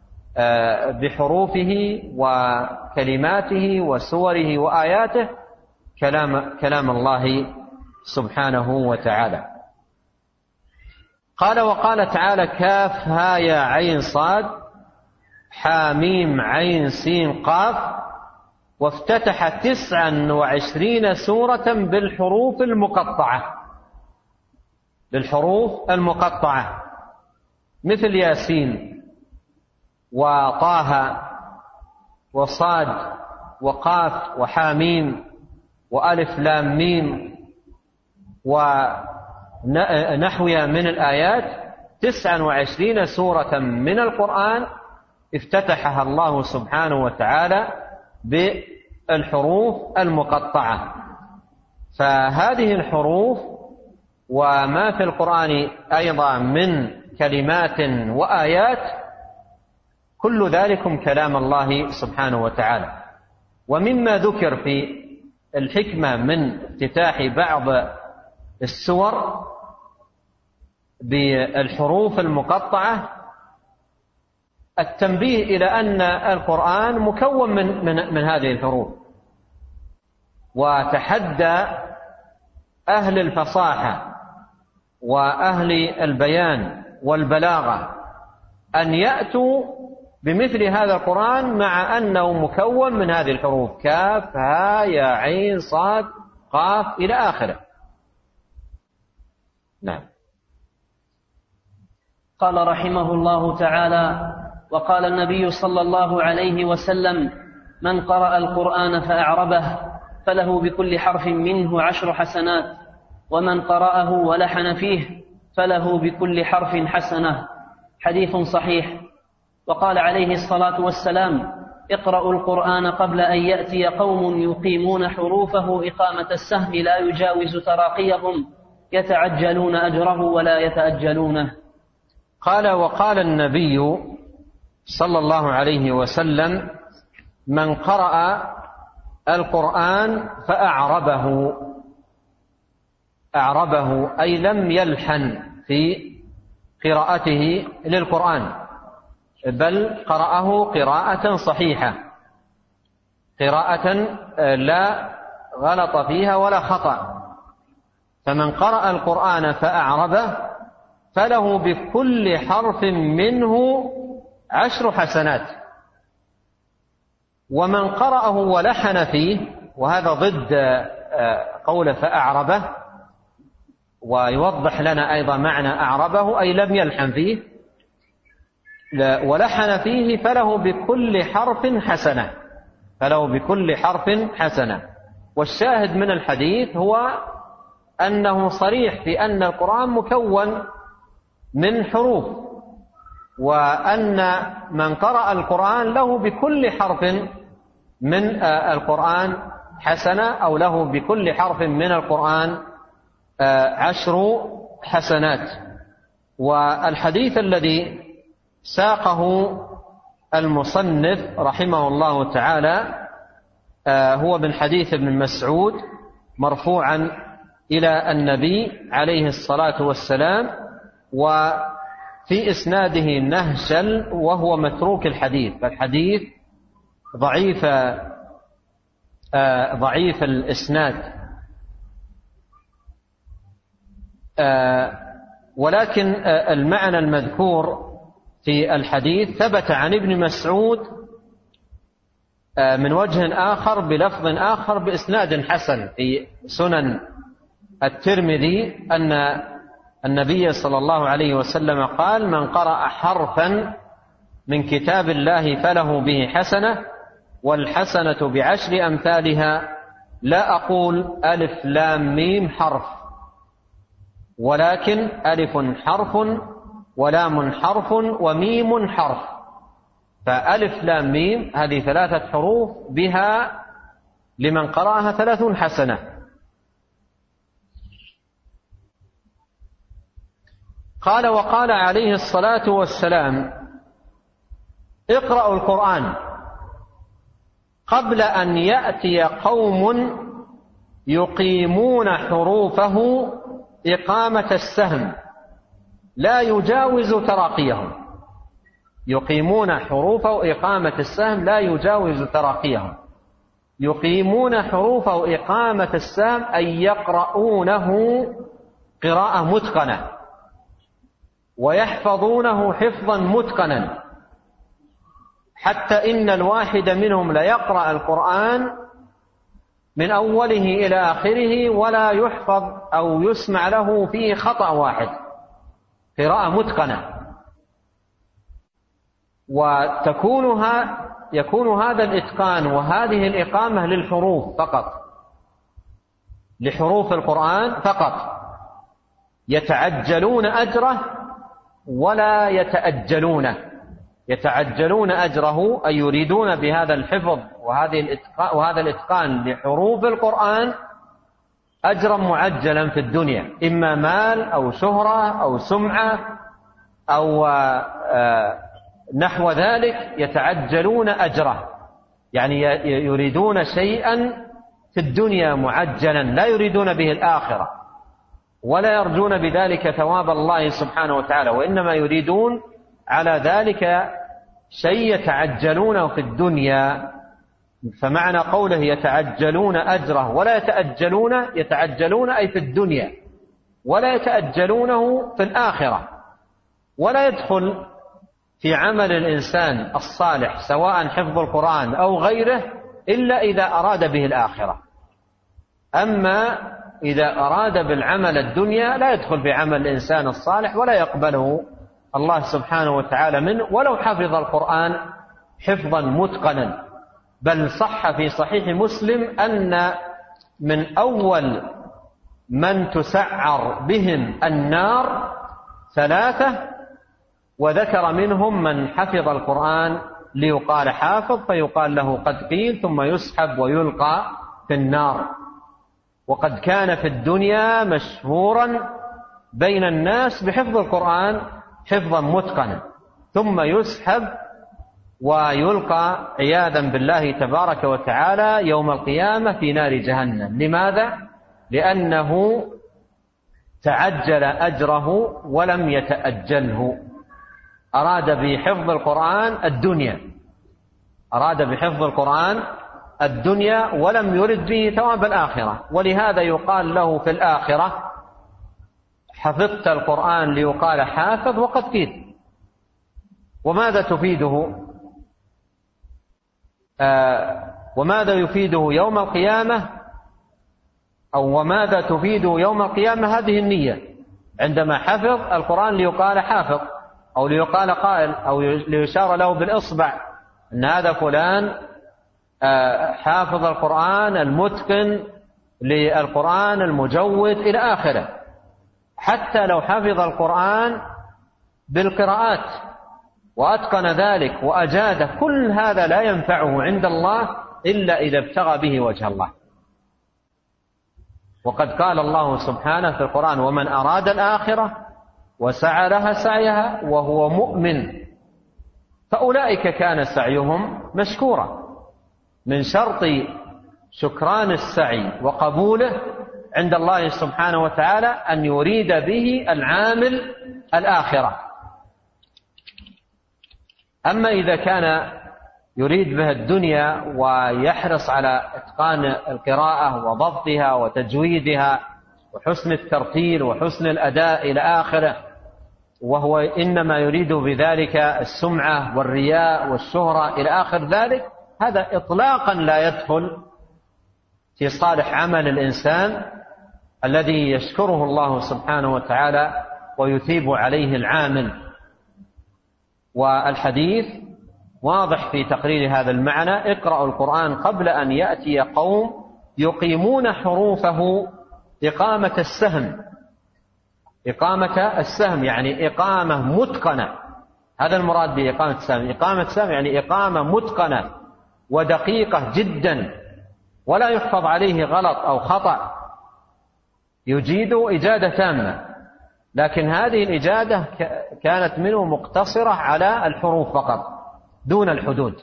بحروفه وكلماته وسوره وآياته كلام, كلام الله سبحانه وتعالى. قال وقال تعالى كاف ها يا عين صاد حاميم عين سين قاف، وافتتح تسعا وعشرين سورة بالحروف المقطعة بالحروف المقطعة مثل ياسين وطه وصاد وقاف وحاميم وألف لام ميم ونحوها من الآيات. تسعا وعشرين سورة من القرآن افتتحها الله سبحانه وتعالى بالحروف المقطعة. فهذه الحروف وما في القرآن أيضا من كلمات وآيات كل ذلكم كلام الله سبحانه وتعالى. ومما ذكر في الحكمة من افتتاح بعض السور بالحروف المقطعة التنبيه إلى أن القرآن مكون من, من, من هذه الحروف، وتحدى أهل الفصاحة وأهل البيان والبلاغة أن يأتوا بمثل هذا القرآن مع أنه مكون من هذه الحروف كاف ها يا عين صاد قاف إلى آخره. نعم. قال رحمه الله تعالى وقال النبي صلى الله عليه وسلم من قرأ القرآن فأعربه فله بكل حرف منه عشر حسنات، ومن قرأه ولحن فيه فله بكل حرف حسنة. حديث صحيح. وقال عليه الصلاة والسلام اقرأوا القرآن قبل أن يأتي قوم يقيمون حروفه إقامة السهم لا يجاوز تراقيهم يتعجلون أجره ولا يتأجلونه. قال وقال النبي صلى الله عليه وسلم من قرأ القرآن فأعربه أعربه أي لم يلحن في قراءته للقرآن، بل قرأه قراءة صحيحة، قراءة لا غلط فيها ولا خطأ. فمن قرأ القرآن فأعربه فله بكل حرف منه عشر حسنات، ومن قرأه ولحن فيه، وهذا ضد قول فأعربه، ويوضح لنا أيضا معنى أعربه أي لم يلحن فيه، ولحن فيه فله بكل حرف حسنة فله بكل حرف حسنة. والشاهد من الحديث هو أنه صريح في أن القرآن مكون من حروف، وأن من قرأ القرآن له بكل حرف من القرآن حسنة، أو له بكل حرف من القرآن عشر حسنات. والحديث الذي ساقه المصنف رحمه الله تعالى هو من حديث ابن مسعود مرفوعا إلى النبي عليه الصلاة والسلام، وفي إسناده نهشل وهو متروك الحديث، فالحديث ضعيف ضعيف الإسناد. ولكن المعنى المذكور في الحديث ثبت عن ابن مسعود من وجه آخر بلفظ آخر بإسناد حسن في سنن الترمذي أن النبي صلى الله عليه وسلم قال: من قرأ حرفا من كتاب الله فله به حسنة والحسنة بعشر أمثالها، لا أقول ألف لام ميم حرف، ولكن ألف حرف ولام حرف وميم حرف. فألف لام ميم هذه ثلاثة حروف بها لمن قرأها ثلاثون حسنة. قال: وقال عليه الصلاة والسلام: اقرأوا القرآن قبل أن يأتي قوم يقيمون حروفه إقامة السهم لا يجاوز تراقيهم. يقيمون حروفه إقامة السهم لا يجاوز تراقيهم. يقيمون حروفه إقامة السهم أي يقرؤونه قراءة متقنة ويحفظونه حفظا متقنا، حتى إن الواحد منهم ليقرأ القرآن من أوله إلى آخره ولا يحفظ أو يسمع له فيه خطأ واحد، قراءة متقنة. وتكونها يكون هذا الإتقان وهذه الإقامة للحروف فقط، لحروف القرآن فقط، يتعجلون أجره ولا يتأجلونه. يتعجلون أجره أي يريدون بهذا الحفظ وهذه الإتقان وهذا الإتقان لحروف القرآن أجرا معجلا في الدنيا، إما مال أو شهرة أو سمعة أو نحو ذلك. يتعجلون أجره يعني يريدون شيئا في الدنيا معجلا، لا يريدون به الآخرة ولا يرجون بذلك ثواب الله سبحانه وتعالى، وإنما يريدون على ذلك شيء يتعجلونه في الدنيا. فمعنى قوله يتعجلون أجره ولا يتأجلون، يتعجلون أي في الدنيا ولا يتأجلونه في الآخرة. ولا يدخل في عمل الإنسان الصالح سواء حفظ القرآن أو غيره إلا إذا أراد به الآخرة. أما إذا أراد بالعمل الدنيا لا يدخل في عمل الإنسان الصالح ولا يقبله الله سبحانه وتعالى منه ولو حفظ القرآن حفظا متقنا. بل صح في صحيح مسلم أن من أول من تسعر بهم النار ثلاثة، وذكر منهم من حفظ القرآن ليقال حافظ فيقال له قد قيل، ثم يسحب ويلقى في النار. وقد كان في الدنيا مشهورا بين الناس بحفظ القرآن حفظا متقنا، ثم يسحب ويلقى عياذا بالله تبارك وتعالى يوم القيامة في نار جهنم. لماذا؟ لأنه تعجل أجره ولم يتأجله. أراد بحفظ القرآن الدنيا، أراد بحفظ القرآن الدنيا ولم يرد به ثواب الآخرة. ولهذا يقال له في الآخرة حفظت القرآن ليقال حافظ وقد قيل. وماذا تفيده آه وماذا يفيده يوم القيامة أو وماذا تفيده يوم القيامة؟ هذه النية عندما حفظ القرآن ليقال حافظ أو ليقال قائل أو ليشار له بالإصبع أن هذا فلان آه حافظ القرآن المتقن للقرآن المجود إلى آخره. حتى لو حفظ القرآن بالقراءات وأتقن ذلك وأجاد، كل هذا لا ينفعه عند الله إلا إذا ابتغى به وجه الله. وقد قال الله سبحانه في القرآن: ومن أراد الآخرة وسعى لها سعيها وهو مؤمن فأولئك كان سعيهم مشكورا. من شرط شكران السعي وقبوله عند الله سبحانه وتعالى أن يريد به العامل الآخرة. أما إذا كان يريد بها الدنيا ويحرص على إتقان القراءة وضبطها وتجويدها وحسن الترتيل وحسن الأداء إلى آخره، وهو إنما يريد بذلك السمعة والرياء والشهرة إلى آخر ذلك، هذا إطلاقا لا يدخل في صالح عمل الإنسان الذي يشكره الله سبحانه وتعالى ويثيب عليه العامل. والحديث واضح في تقرير هذا المعنى: اقرأوا القرآن قبل أن يأتي قوم يقيمون حروفه إقامة السهم. إقامة السهم يعني إقامة متقنة، هذا المراد بإقامة السهم. إقامة السهم يعني إقامة متقنة ودقيقة جدا، ولا يحفظ عليه غلط أو خطأ، يجيد إجادة تامة. لكن هذه الإجادة كانت منه مقتصرة على الحروف فقط دون الحدود،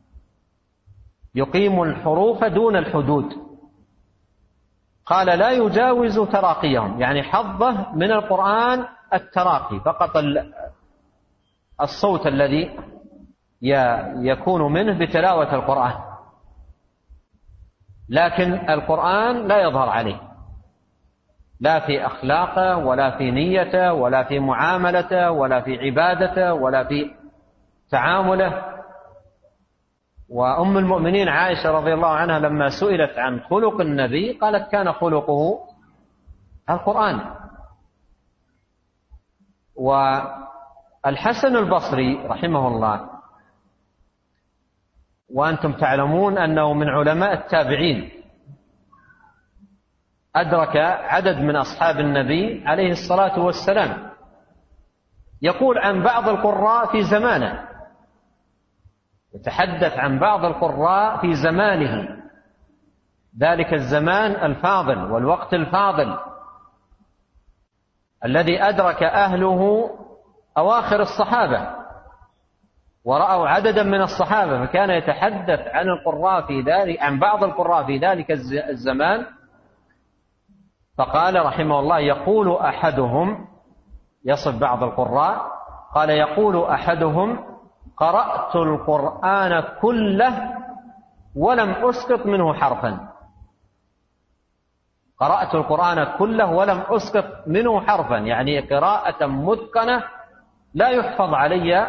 يقيم الحروف دون الحدود. قال: لا يجاوز تراقيهم، يعني حظه من القرآن التراقي فقط، الصوت الذي يكون منه بتلاوة القرآن، لكن القرآن لا يظهر عليه، لا في أخلاقه ولا في نيته ولا في معاملته ولا في عبادته ولا في تعامله. وأم المؤمنين عائشة رضي الله عنها لما سئلت عن خلق النبي قالت: كان خلقه القرآن. والحسن البصري رحمه الله، وأنتم تعلمون أنه من علماء التابعين، أدرك عدد من أصحاب النبي عليه الصلاة والسلام، يقول عن بعض القراء في زمانه، يتحدث عن بعض القراء في زمانه، ذلك الزمان الفاضل والوقت الفاضل الذي أدرك أهله أواخر الصحابة ورأوا عددا من الصحابة، فكان يتحدث عن القراء في ذلك، عن بعض القراء في ذلك الزمان. فقال رحمه الله: يقول أحدهم، يصف بعض القراء، قال: يقول أحدهم: قرأت القرآن كله ولم أسقط منه حرفا. قرأت القرآن كله ولم أسقط منه حرفا، يعني قراءة متقنة لا يحفظ علي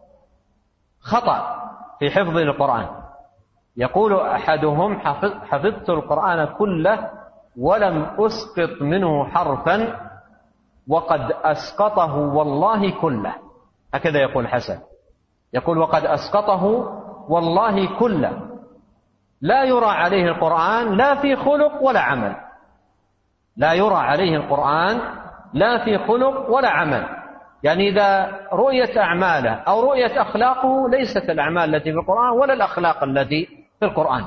خطأ في حفظ القرآن. يقول أحدهم: حفظت القرآن كله ولم أسقط منه حرفا وقد أسقطه والله كله. هكذا يقول حسن، يقول: وقد أسقطه والله كله، لا يرى عليه القرآن لا في خلق ولا عمل، لا يرى عليه القرآن لا في خلق ولا عمل. يعني إذا رؤية أعماله أو رؤية أخلاقه ليست الأعمال التي في القرآن ولا الأخلاق التي في القرآن.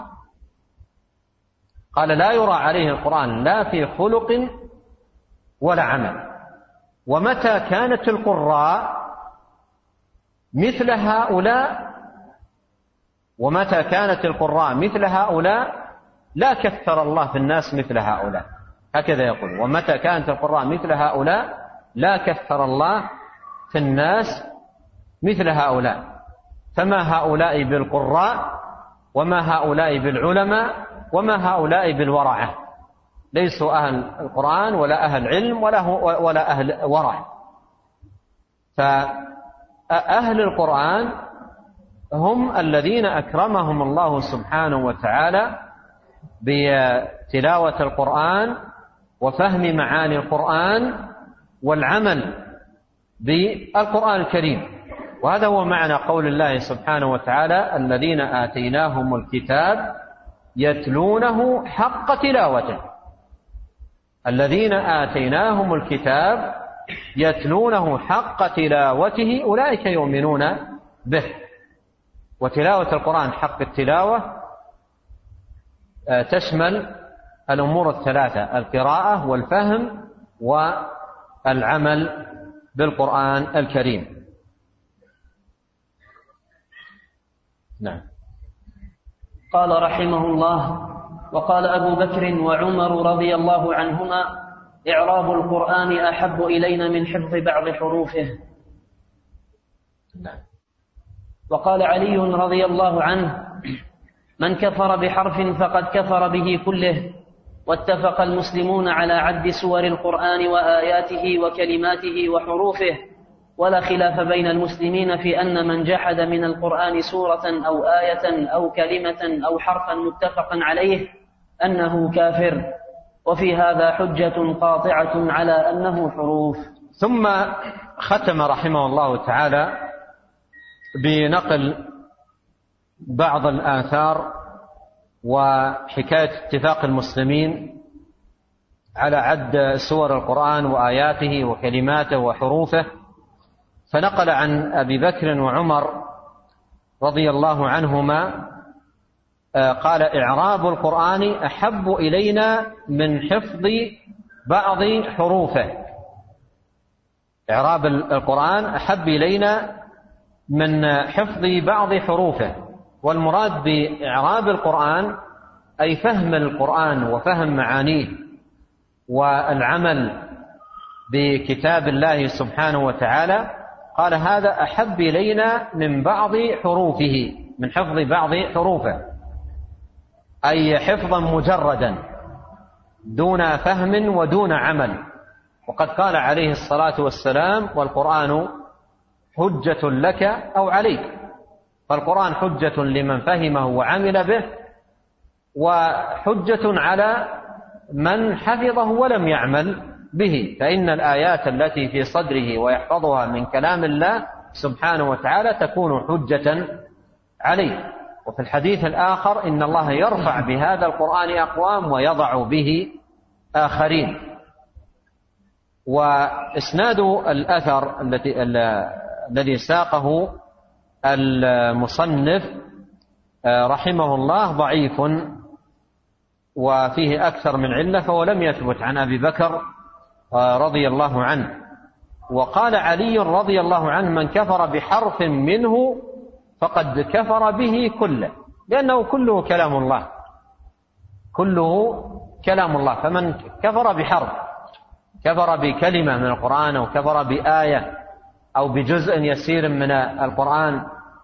قال: لا يرى عليه القرآن لا في خلق ولا عمل. ومتى كانت القراء مثل هؤلاء ومتى كانت القراء مثل هؤلاء لا كثر الله في الناس مثل هؤلاء. هكذا يقول: ومتى كانت القراء مثل هؤلاء لا كثر الله في الناس مثل هؤلاء. فما هؤلاء بالقراء وما هؤلاء بالعلماء وما هؤلاء بالورعة، ليسوا أهل القرآن ولا أهل علم ولا, ولا أهل ورع. فأهل القرآن هم الذين أكرمهم الله سبحانه وتعالى بتلاوة القرآن وفهم معاني القرآن والعمل بالقرآن الكريم. وهذا هو معنى قول الله سبحانه وتعالى: الذين آتيناهم الكتاب يتلونه حق تلاوته. الذين آتيناهم الكتاب يتلونه حق تلاوته أولئك يؤمنون به. وتلاوة القرآن حق التلاوة تشمل الأمور الثلاثة: القراءة والفهم والعمل بالقرآن الكريم. نعم. قال رحمه الله: وقال أبو بكر وعمر رضي الله عنهما: إعراب القرآن أحب إلينا من حفظ بعض حروفه. نعم. وقال علي رضي الله عنه: من كفر بحرف فقد كفر به كله. واتفق المسلمون على عد سور القرآن وآياته وكلماته وحروفه، ولا خلاف بين المسلمين في أن من جحد من القرآن سورة أو آية أو كلمة أو حرفا متفقا عليه أنه كافر، وفي هذا حجة قاطعة على أنه حروف. ثم ختم رحمه الله تعالى بنقل بعض الآثار وحكاية اتفاق المسلمين على عد سور القرآن وآياته وكلماته وحروفه، فنقل عن أبي بكر وعمر رضي الله عنهما قال: إعراب القرآن أحب إلينا من حفظ بعض حروفه. إعراب القرآن أحب إلينا من حفظ بعض حروفه. والمراد بإعراب القرآن أي فهم القرآن وفهم معانيه والعمل بكتاب الله سبحانه وتعالى. قال: هذا أحب إلينا من بعض حروفه، من حفظ بعض حروفه، أي حفظا مجردا دون فهم ودون عمل. وقد قال عليه الصلاة والسلام: والقرآن حجة لك أو عليك. فالقرآن حجة لمن فهمه وعمل به، وحجة على من حفظه ولم يعمل به، فإن الآيات التي في صدره ويحفظها من كلام الله سبحانه وتعالى تكون حجة عليه. وفي الحديث الآخر: إن الله يرفع بهذا القرآن أقوام ويضع به آخرين. وإسناد الأثر الذي ساقه المصنف رحمه الله ضعيف وفيه أكثر من علة، فهو لم يثبت عن أبي بكر رضي الله عنه. وقال علي رضي الله عنه: من كفر بحرف منه فقد كفر به كله، لأنه كله كلام الله، كله كلام الله. فمن كفر بحرف، كفر بكلمة من القرآن أو كفر بآية أو بجزء يسير من القرآن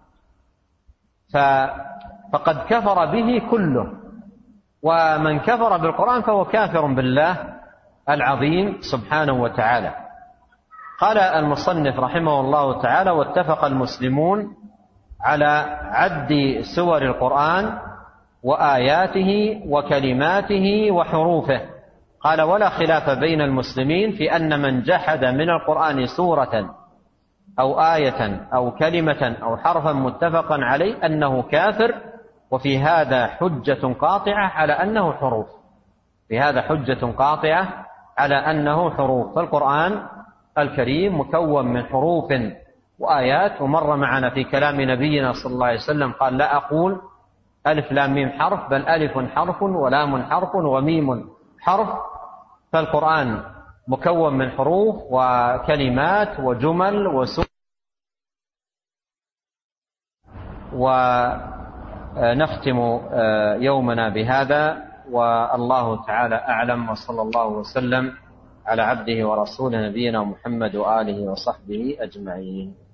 فقد كفر به كله. ومن كفر بالقرآن فهو كافر بالله العظيم سبحانه وتعالى. قال المصنف رحمه الله تعالى: واتفق المسلمون على عد سور القرآن وآياته وكلماته وحروفه. قال: ولا خلاف بين المسلمين في أن من جحد من القرآن سورة أو آية أو كلمة أو حرفا متفقا عليه أنه كافر، وفي هذا حجة قاطعة على أنه حروف. في هذا حجة قاطعة على أنه حروف. فالقرآن الكريم مكون من حروف وآيات. ومر معنا في كلام نبينا صلى الله عليه وسلم قال: لا أقول ألف لام ميم حرف، بل ألف حرف ولام حرف وميم حرف. فالقرآن مكون من حروف وكلمات وجمل وسور. ونختم يومنا بهذا، والله تعالى أعلم، وصلى الله وسلم على عبده ورسوله نبينا محمد وآله وصحبه أجمعين.